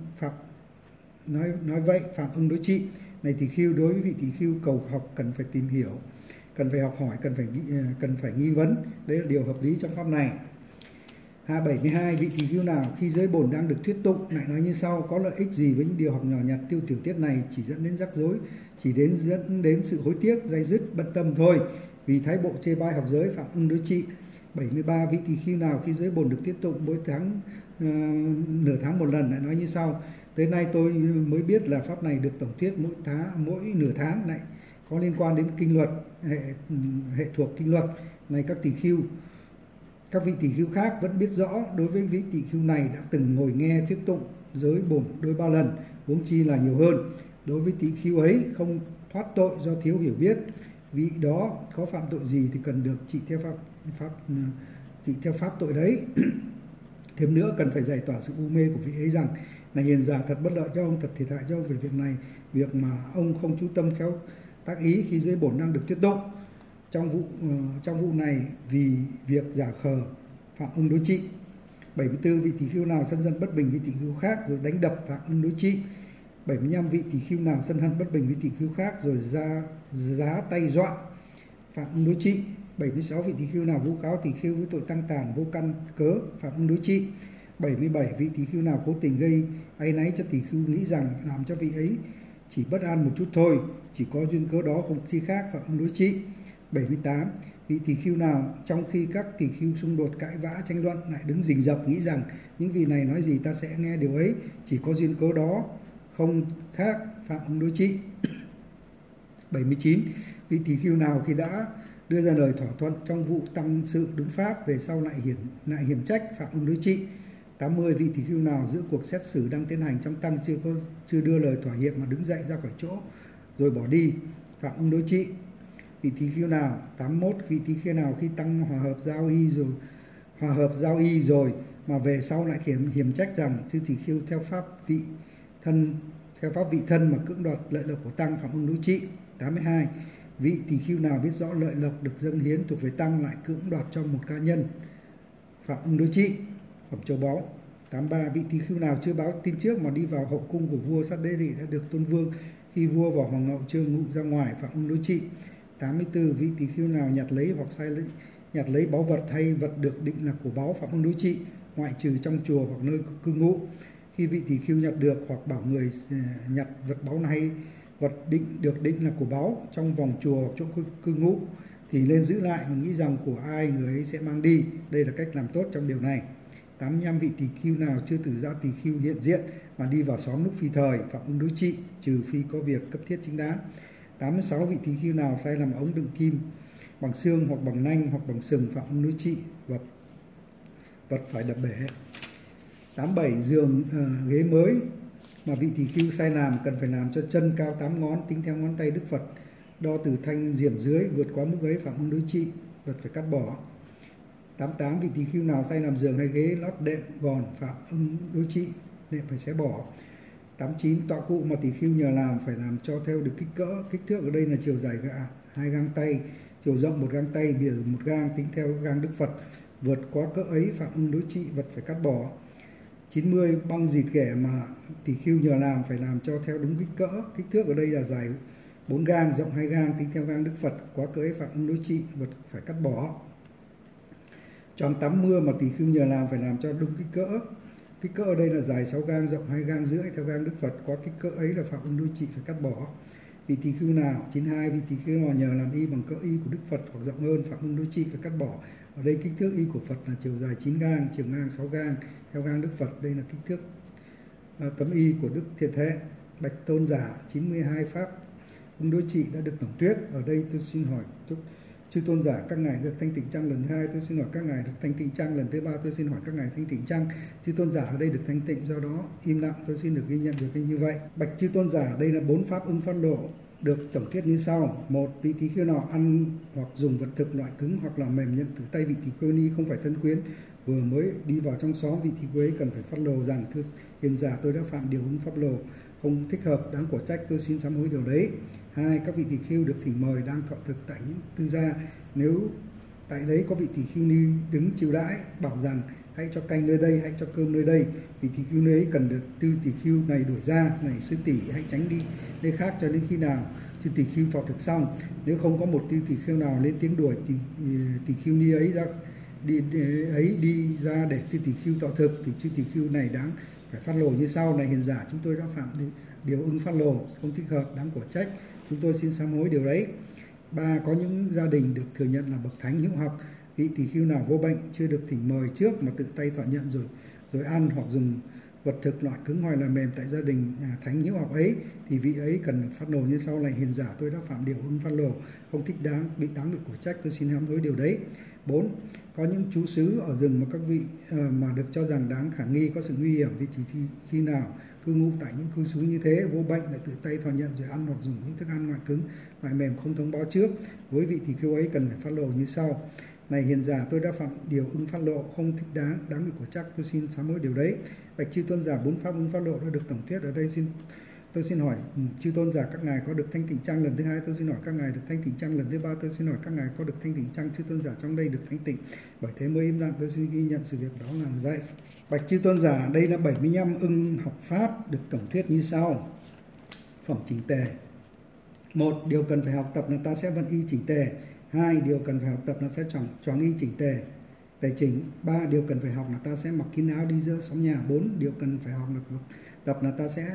phạm ưng đối trị. Này tỳ khưu, đối với vị tỳ khưu cầu học cần phải tìm hiểu, cần phải học hỏi, cần phải nghi vấn, đấy là điều hợp lý trong pháp này. 72 vị tỳ khưu nào khi giới bổn đang được thuyết tụng lại nói như sau: có lợi ích gì với những điều học nhỏ nhặt tiêu tiểu tiết này, chỉ dẫn đến rắc rối, chỉ dẫn đến sự hối tiếc, day dứt, bận tâm thôi. Vì thái bộ chê bai học giới, phạm ưng đối trị. 73 vị tỳ khưu nào khi giới bổn được thuyết tụng mỗi tháng nửa tháng một lần lại nói như sau: tới nay tôi mới biết là pháp này được tổng thuyết mỗi nửa tháng, lại có liên quan đến kinh luật, hệ thuộc kinh luật. Này các vị tỳ khưu khác vẫn biết rõ, đối với vị tỳ khưu này đã từng ngồi nghe thuyết tụng giới bổn đôi 3 lần, huống chi là nhiều hơn. Đối với tỳ khưu ấy không thoát tội do thiếu hiểu biết, vị đó có phạm tội gì thì cần được trị theo pháp tội đấy. Thêm nữa cần phải giải tỏa sự u mê của vị ấy rằng: này hiền giả, thật bất lợi cho ông, thật thiệt hại cho ông về việc này, việc mà ông không chú tâm khéo tác ý khi giới bổn đang được thuyết tụng. Trong vụ này vì việc giả khờ, phạm ưng đối trị. 74 vị tỳ khưu nào sân giận bất bình với tỳ khưu khác rồi đánh đập, phạm ưng đối trị. 75 vị tỳ khưu nào sân hận bất bình với tỳ khưu khác rồi giá tay dọa, phạm ưng đối trị. 76 vị tỳ khưu nào vu cáo tỳ khưu với tội tăng tàn vô căn cớ, phạm ưng đối trị. 77 vị tỳ khưu nào cố tình gây áy náy cho tỳ khưu, nghĩ rằng làm cho vị ấy chỉ bất an một chút thôi, chỉ có duyên cớ đó không chi khác, phạm ưng đối trị. 78 vị tỳ khưu nào trong khi các tỳ khưu xung đột cãi vã tranh luận lại đứng rình rập, nghĩ rằng những vị này nói gì ta sẽ nghe điều ấy, chỉ có duyên cớ đó không khác, phạm ứng đối trị. 79. Vị tỷ khưu nào khi đã đưa ra lời thỏa thuận trong vụ tăng sự đúng pháp về sau lại hiểm trách, phạm ứng đối trị. 80. Vị tỷ khưu nào giữa cuộc xét xử đang tiến hành trong tăng chưa đưa lời thỏa hiệp mà đứng dậy ra khỏi chỗ rồi bỏ đi, phạm ứng đối trị. Vị tỷ khưu nào 81. Vị tỷ khưu nào khi tăng hòa hợp giao y rồi mà về sau lại hiểm trách rằng chư tỷ khưu theo pháp vị thân mà cưỡng đoạt lợi lộc của tăng, phạm ứng đối trị. 82. Vị tỷ khưu nào biết rõ lợi lộc được dâng hiến thuộc về tăng lại cưỡng đoạt cho một cá nhân, phạm ứng đối trị. Phẩm châu báu. 83. Vị tỷ khưu nào chưa báo tin trước mà đi vào hậu cung của vua Sát Đế Đị đã được tôn vương khi vua và hoàng hậu chưa ngụ ra ngoài, phạm ứng đối trị. 84. Vị tỷ khưu nào nhặt lấy hoặc nhặt lấy báu vật hay vật được định là của báu, phạm ứng đối trị, ngoại trừ trong chùa hoặc nơi cư ngụ. Khi vị tỷ khưu nhặt được hoặc bảo người nhặt vật báu này, vật được định là của báu trong vòng chùa hoặc chỗ cư ngụ thì nên giữ lại và nghĩ rằng của ai người ấy sẽ mang đi. Đây là cách làm tốt trong điều này. 85. Vị tỷ khưu nào chưa tử gia tỷ khưu hiện diện mà đi vào xóm lúc phi thời, phạm ứng đối trị, trừ phi có việc cấp thiết chính đáng. 86. Vị tỷ khưu nào sai làm ống đựng kim bằng xương hoặc bằng nanh hoặc bằng sừng, phạm ứng đối trị, vật phải đập bể. 87. Giường ghế mới mà vị tỷ khưu sai làm cần phải làm cho chân cao 8 ngón tính theo ngón tay Đức Phật, đo từ thanh diểm dưới, vượt quá mức ấy, phạm ứng đối trị, vật phải cắt bỏ. 88. Vị tỷ khưu nào sai làm giường hay ghế lót đệm gòn, phạm ứng đối trị, đệm phải xé bỏ. 89. Tọa cụ mà tỷ khưu nhờ làm phải làm cho theo được kích thước ở đây là chiều dài 2 gang tay, chiều rộng 1 gang tay, bìa 1 gang tính theo gang Đức Phật, vượt quá cỡ ấy, phạm ứng đối trị, vật phải cắt bỏ. 90. Băng dịt ghẻ mà tỷ khưu nhờ làm phải làm cho theo đúng kích thước ở đây là dài 4 gang, rộng 2 gang tính theo gang Đức Phật, quá cỡ ấy, phạm ứng đối trị, vật phải cắt bỏ. Tròn tắm mưa mà tỷ khưu nhờ làm phải làm cho đúng kích cỡ ở đây là dài 6 gang, rộng 2 gang rưỡi theo gang Đức Phật, quá kích cỡ ấy là phạm ứng đối trị, phải cắt bỏ. Vị tỷ khưu nào 92. Vị tỷ khưu nào nhờ làm y bằng cỡ y của Đức Phật hoặc rộng hơn, phạm ứng đối trị, phải cắt bỏ. Ở đây kích thước y của Phật là chiều dài 9 gang, chiều ngang 6 gang theo gang Đức Phật, đây là kích thước tấm y của Đức Thiệt Hệ. Bạch tôn giả. 92. Pháp ứng đối trị đã được tổng tuyết. Ở đây tôi xin hỏi chư tôn giả các ngài được thanh tịnh chăng? Lần thứ 2 tôi xin hỏi các ngài được thanh tịnh chăng? Lần thứ 3 tôi xin hỏi các ngài thanh tịnh chăng? Chư tôn giả ở đây được thanh tịnh, do đó im lặng, tôi xin được ghi nhận được như vậy. Bạch chư tôn giả, đây là 4 pháp ứng phát lộ được tổng thuyết như sau. 1. Vị tỷ khưu nào ăn hoặc dùng vật thực loại cứng hoặc là mềm nhận từ tay vị tỷ khưu ni không phải thân quyến, vừa mới đi vào trong xóm, vị tỷ khưu ấy cần phải phát lồ rằng: thưa hiền giả, tôi đã phạm điều ứng pháp lồ không thích hợp, đáng của trách, tôi xin sám hối điều đấy. 2. Các vị tỷ khưu được thỉnh mời đang thọ thực tại những tư gia, nếu tại đấy có vị tỷ khưu ni đứng chiêu đãi, bảo rằng: hãy cho canh nơi đây, hãy cho cơm nơi đây, vị tỷ khưu ấy cần được tư tỷ khưu này đuổi ra: này sư tỷ, hãy tránh đi nơi khác cho đến khi nào chư tỷ khưu thọ thực xong. Nếu không có một tư tỷ khưu nào lên tiếng đuổi tỷ khưu ni ấy đi ra để chư tỷ khưu thọ thực, thì chư tỷ khưu này đáng phải phát lồ như sau: này hiền giả, chúng tôi đã phạm điều ứng phát lồ không thích hợp, đáng của trách, chúng tôi xin sám hối điều đấy. 3. Có những gia đình được thừa nhận là bậc thánh hữu học, vị tỷ khưu nào vô bệnh chưa được thỉnh mời trước mà tự tay thọ nhận rồi ăn hoặc dùng vật thực loại cứng hoặc là mềm tại gia đình thánh hữu học ấy, thì vị ấy cần được phát lồ như sau: này hiền giả, tôi đã phạm điều ứng phát lồ không thích bị của trách, tôi xin sám hối điều đấy. 4. Có những trú xứ ở rừng mà các vị mà được cho rằng đáng khả nghi có sự nguy hiểm, vị tỷ khi nào cư ngụ tại những cư xứ như thế vô bệnh lại tự tay thọ nhận rồi ăn hoặc dùng những thức ăn loại cứng loại mềm không thông báo trước, với vị tỷ khưu ấy cần phải phát lồ như sau: này hiền giả, tôi đã phạm điều ứng phát lộ không thích đáng bị của trách, tôi xin sám hối điều đấy. Bạch chư tôn giả, 4 pháp ứng phát lộ đã được tổng thuyết. Ở đây tôi xin hỏi chư tôn giả các ngài có được thanh tịnh chăng? Lần thứ 2 tôi xin hỏi các ngài được thanh tịnh chăng? Lần thứ 3 tôi xin hỏi các ngài có được thanh tịnh chăng? Chư tôn giả trong đây được thanh tịnh, bởi thế mới im lặng, tôi xin ghi nhận sự việc đó là như vậy. Bạch chư tôn giả, đây là 75 ưng học pháp được tổng thuyết như sau. Phẩm chỉnh tề. 1. Điều cần phải học tập là ta sẽ vận y chỉnh tề. 2. Điều cần phải học tập là sẽ choàng y chỉnh tề chỉnh. 3. Điều cần phải học là ta sẽ mặc kín áo đi giữa xóm nhà. 4. Điều cần phải học là tập là ta sẽ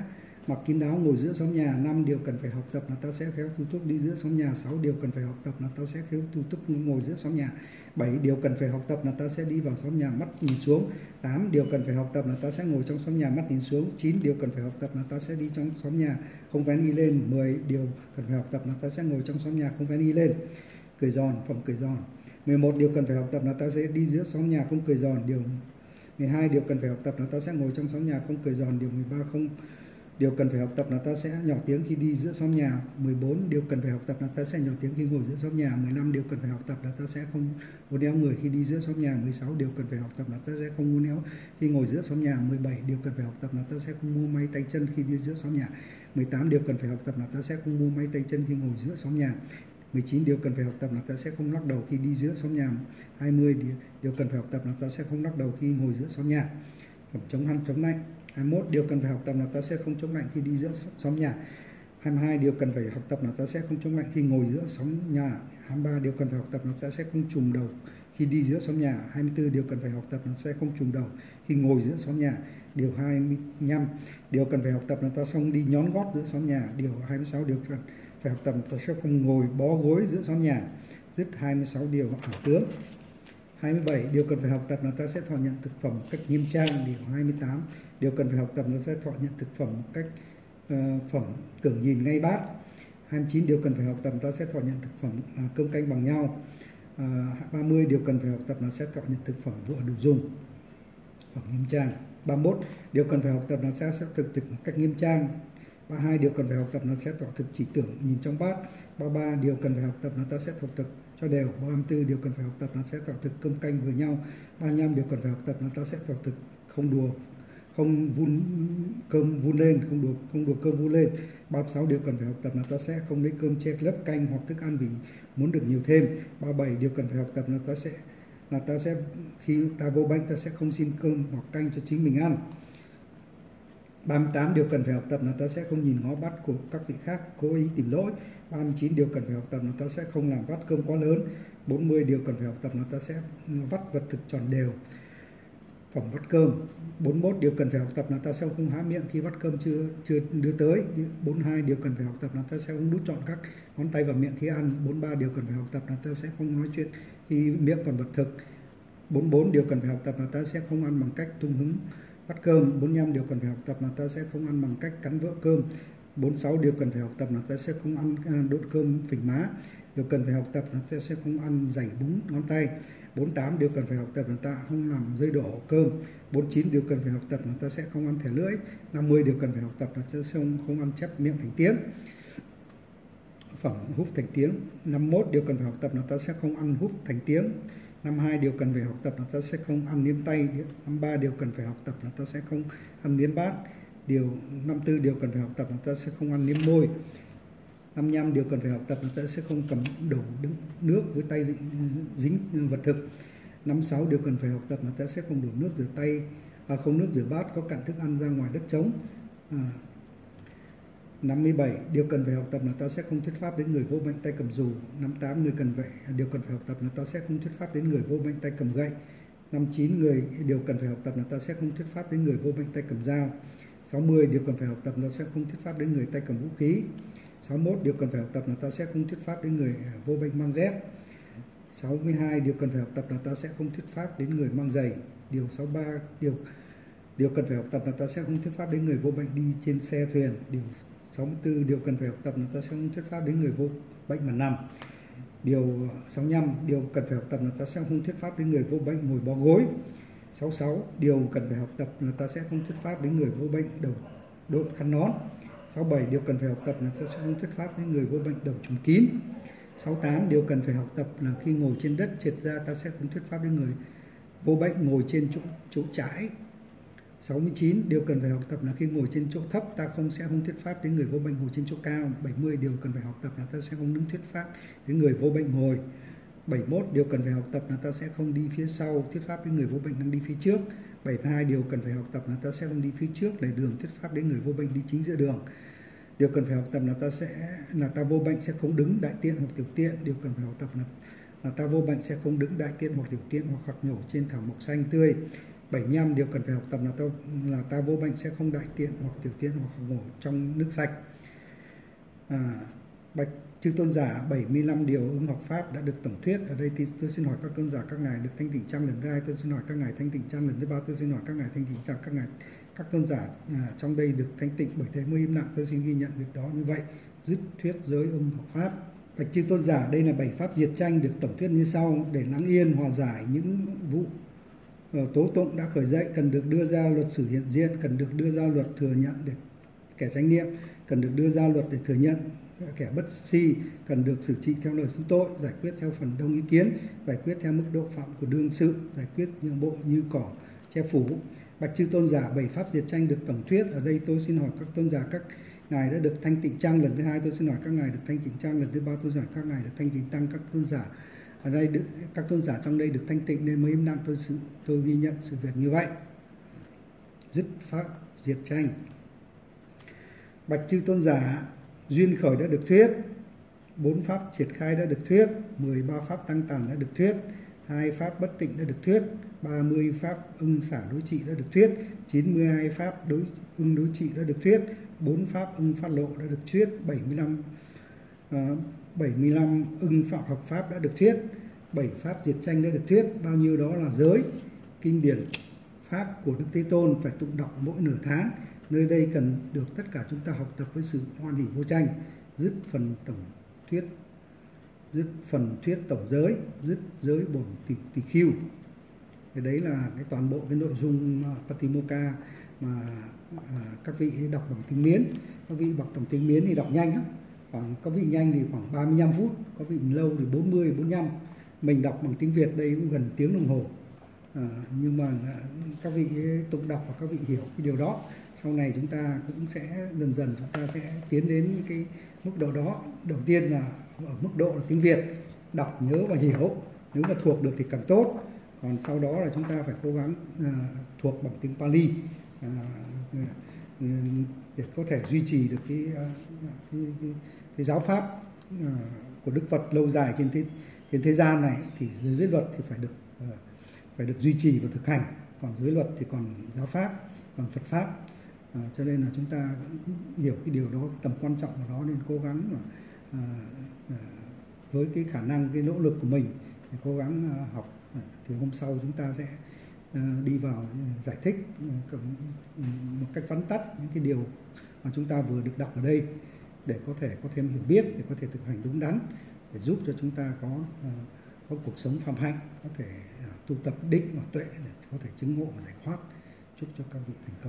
Mặc kín đáo ngồi giữa xóm nhà. 5 điều cần phải học tập là ta sẽ khéo tu túc đi giữa xóm nhà. 6 điều cần phải học tập là ta sẽ khéo tu túc ngồi giữa xóm nhà. 7 điều cần phải học tập là ta sẽ đi vào xóm nhà mắt nhìn xuống. 8 điều cần phải học tập là ta sẽ ngồi trong xóm nhà mắt nhìn xuống. 9 điều cần phải học tập là ta sẽ đi trong xóm nhà không vén y lên. 10 điều cần phải học tập là ta sẽ ngồi trong xóm nhà không vén y lên. Cười giòn, phẩm cười giòn. 11 điều cần phải học tập là ta sẽ đi giữa xóm nhà không cười giòn. 12 điều cần phải học tập là ta sẽ ngồi trong xóm nhà không cười giòn. 13 điều cần phải học tập là ta sẽ nhỏ tiếng khi đi giữa xóm nhà. 14 điều cần phải học tập là ta sẽ nhỏ tiếng khi ngồi giữa xóm nhà. 15 điều cần phải học tập là ta sẽ không uốn éo người khi đi giữa xóm nhà. 16 điều cần phải học tập là ta sẽ không uốn éo khi ngồi giữa xóm nhà. 17 điều cần phải học tập là ta sẽ không mua máy tay chân khi đi giữa xóm nhà. 18 điều cần phải học tập là ta sẽ không mua máy tay chân khi ngồi giữa xóm nhà. 19 điều cần phải học tập là ta sẽ không lắc đầu khi đi giữa xóm nhà. 20 điều cần phải học tập là ta sẽ không lắc đầu khi ngồi giữa xóm nhà. Phẩm chống hăn chống lạnh. 21 điều cần phải học tập là ta sẽ không chống lạnh khi đi giữa xóm nhà. 22 điều cần phải học tập là ta sẽ không chống lạnh khi ngồi giữa xóm nhà. 23 điều cần phải học tập là ta sẽ không trùng đầu khi đi giữa xóm nhà. 24 điều cần phải học tập là sẽ không trùng đầu khi ngồi giữa xóm nhà. Điều 25 điều cần phải học tập là ta sẽ không đi nhón gót giữa xóm nhà. Điều 26 điều cần phải học tập là ta sẽ không ngồi bó gối giữa xóm nhà. Dứt 26 điều ảo tướng. 27 điều cần phải học tập là ta sẽ thọ nhận thực phẩm một cách nghiêm trang. Điều 28 điều cần phải học tập là sẽ thọ nhận thực phẩm một cách phẩm tưởng nhìn ngay bát. 29 điều cần phải học tập ta sẽ thọ nhận thực phẩm cơm canh bằng nhau. 30 điều cần phải học tập là sẽ thọ nhận thực phẩm vừa đủ dùng, phẩm nghiêm trang. 31 điều cần phải học tập là sẽ thực một cách nghiêm trang. 32 điều cần phải học tập là sẽ thọ thực chỉ tưởng nhìn trong bát. 33 điều cần phải học tập là ta sẽ thọ thực cho đều. 34 điều cần phải học tập là sẽ thọ thực cơm canh vừa nhau. 35 điều cần phải học tập là ta sẽ thọ thực không đùa, không vun cơm vun lên, không đùa cơm vun lên. 36 điều cần phải học tập là ta sẽ không lấy cơm che lấp canh hoặc thức ăn vì muốn được nhiều thêm. 37 điều cần phải học tập là ta sẽ khi ta vô bệnh ta sẽ không xin cơm hoặc canh cho chính mình ăn. 38 điều cần phải học tập là ta sẽ không nhìn ngó bát của các vị khác cố ý tìm lỗi. 39 điều cần phải học tập là ta sẽ không làm vắt cơm quá lớn. 40 điều cần phải học tập là ta sẽ vắt vật thực tròn đều, phẩm vắt cơm. 41 điều cần phải học tập là ta sẽ không há miệng khi vắt cơm chưa đưa tới. 42 điều cần phải học tập là ta sẽ không đút trọn các ngón tay vào miệng khi ăn. 43 điều cần phải học tập là ta sẽ không nói chuyện khi miệng còn vật thực. 44 điều cần phải học tập là ta sẽ không ăn bằng cách tung hứng vắt cơm. 45 điều cần phải học tập là ta sẽ không ăn bằng cách cắn vỡ cơm. 46 điều cần phải học tập là ta sẽ không ăn đốt cơm phình má. Điều cần phải học tập là ta sẽ không ăn dày búng ngón tay. 48 điều cần phải học tập là ta không làm rơi đổ cơm. 49 điều cần phải học tập là ta sẽ không ăn thẻ lưỡi. 50 điều cần phải học tập là ta sẽ không ăn chép miệng thành tiếng, phẩm húp thành tiếng. 51 điều cần phải học tập là ta sẽ không ăn húp thành tiếng. 52 điều cần phải học tập là ta sẽ không ăn liếm tay. 53 điều cần phải học tập là ta sẽ không ăn liếm bát. 54 điều cần phải học tập là ta sẽ không ăn liếm môi. 55 điều cần phải học tập là ta sẽ không cầm đổ nước với tay dính vật thực. 56 điều cần phải học tập là ta sẽ không đổ nước rửa tay, không nước rửa bát có cặn thức ăn ra ngoài đất trống. 57 điều cần phải học tập là ta sẽ không thuyết pháp đến người vô bệnh tay cầm dù. 58 điều cần phải học tập là ta sẽ không thuyết pháp đến người vô bệnh tay cầm gậy. 59 điều cần phải học tập là ta sẽ không thuyết pháp đến người vô bệnh tay cầm dao. 60 điều cần phải học tập là ta sẽ không thuyết pháp đến người tay cầm vũ khí. 61 điều cần phải học tập là ta sẽ không thuyết pháp đến người vô bệnh mang dép. 62 điều cần phải học tập là ta sẽ không thuyết pháp đến người mang giày. Điều 63 điều cần phải học tập là ta sẽ không thuyết pháp đến người vô bệnh đi trên xe thuyền. Điều 64 điều cần phải học tập là ta sẽ không thuyết pháp đến người vô bệnh mà nằm. Điều 65 điều cần phải học tập là ta sẽ không thuyết pháp đến người vô bệnh ngồi bó gối. 66 điều cần phải học tập là ta sẽ không thuyết pháp đến người vô bệnh đầu đội khăn nón. 67 điều cần phải học tập là ta sẽ không thuyết pháp đến người vô bệnh đầu trùm kín. 68 điều cần phải học tập là khi ngồi trên đất trượt ra ta sẽ không thuyết pháp đến người vô bệnh ngồi trên chỗ trái. 69 điều cần phải học tập là khi ngồi trên chỗ thấp ta sẽ không thuyết pháp đến người vô bệnh ngồi trên chỗ cao. 70 điều cần phải học tập là ta sẽ không đứng thuyết pháp đến người vô bệnh ngồi. 71 điều cần phải học tập là ta sẽ không đi phía sau thuyết pháp đến người vô bệnh đang đi phía trước. 72 điều cần phải học tập là ta sẽ không đi phía trước để đường thuyết pháp đến người vô bệnh đi chính giữa đường. Điều cần phải học tập là ta vô bệnh sẽ không đứng đại tiện hoặc tiểu tiện. Điều cần phải học tập là ta vô bệnh sẽ không đứng đại tiện hoặc tiểu tiện hoặc nhổ trên thảo mộc xanh tươi. 75 điều cần phải học tập là ta vô bệnh sẽ không đại tiện hoặc tiểu tiện hoặc ngủ trong nước sạch. Bạch chư tôn giả, 75 điều ưng học pháp đã được tổng thuyết. Ở đây thì tôi xin hỏi các tôn giả, các ngài được thanh tịnh chăng? Lần thứ hai tôi xin hỏi các ngài thanh tịnh chăng? Lần thứ ba tôi xin hỏi các ngài thanh tịnh chăng? Các tôn giả trong đây được thanh tịnh, bởi thế mới im lặng. Tôi xin ghi nhận việc đó như vậy. Dứt thuyết giới ưng học pháp. Bạch chư tôn giả, đây là 7 pháp diệt tranh được tổng thuyết như sau. Để lắng yên hòa giải những vụ tố tụng đã khởi dậy, cần được đưa ra luật xử hiện diện, cần được đưa ra luật thừa nhận để kẻ chánh niệm, cần được đưa ra luật để thừa nhận kẻ bất si, cần được xử trị theo lời xưng tội, giải quyết theo phần đông ý kiến, giải quyết theo mức độ phạm của đương sự, giải quyết nhượng bộ như cỏ che phủ. Bạch chư tôn giả, 7 pháp diệt tranh được tổng thuyết. Ở đây tôi xin hỏi các tôn giả, các ngài đã được thanh tịnh chăng? Lần thứ hai tôi xin hỏi các ngài được thanh tịnh chăng? Lần thứ ba tôi xin hỏi các ngài được thanh tịnh tăng? Các tôn giả ở đây các tôn giả trong đây được thanh tịnh nên mới im lặng. Tôi ghi nhận sự việc như vậy. Dứt pháp diệt tranh. Bạch chư tôn giả, duyên khởi đã được thuyết, 4 pháp triệt khai đã được thuyết, 13 pháp tăng tàn đã được thuyết, 2 pháp bất tịnh đã được thuyết, 30 pháp ưng xả đối trị đã được thuyết, 92 pháp ưng đối trị đã được thuyết, 4 pháp ưng phát lộ đã được thuyết, 75 ưng phạm học pháp đã được thuyết, 7 pháp diệt tranh đã được thuyết. Bao nhiêu đó là giới kinh điển pháp của Đức Thế Tôn phải tụng đọc mỗi nửa tháng. Nơi đây cần được tất cả chúng ta học tập với sự hoan hỷ vô tranh. Dứt phần thuyết tổng giới, dứt giới bổn tỳ khưu. Thì đấy là toàn bộ cái nội dung Patimokkha mà các vị đọc bằng tiếng Miến. Các vị đọc bằng tiếng Miến thì đọc nhanh lắm, các vị nhanh thì khoảng 35 phút, có vị lâu thì 40, 45. Mình đọc bằng tiếng Việt đây cũng gần tiếng đồng hồ. Nhưng mà các vị tụng đọc và các vị hiểu cái điều đó, sau này chúng ta cũng sẽ dần dần chúng ta sẽ tiến đến những cái mức độ đó. Đầu tiên là ở mức độ là tiếng Việt, đọc nhớ và hiểu, nếu mà thuộc được thì càng tốt. Còn sau đó là chúng ta phải cố gắng thuộc bằng tiếng Pali để có thể duy trì được cái giáo pháp của Đức Phật lâu dài trên thế gian này. Thì giới luật thì phải được duy trì và thực hành, còn giới luật thì còn giáo pháp, còn Phật pháp. Cho nên là chúng ta hiểu cái điều đó, cái tầm quan trọng của nó, nên cố gắng với cái khả năng, cái nỗ lực của mình thì cố gắng học. Thì hôm sau chúng ta sẽ đi vào giải thích một cách vắn tắt những cái điều mà chúng ta vừa được đọc ở đây, để có thể có thêm hiểu biết, để có thể thực hành đúng đắn, để giúp cho chúng ta có cuộc sống phạm hạnh, có thể tu tập định và tuệ để có thể chứng ngộ và giải thoát. Chúc cho các vị thành công.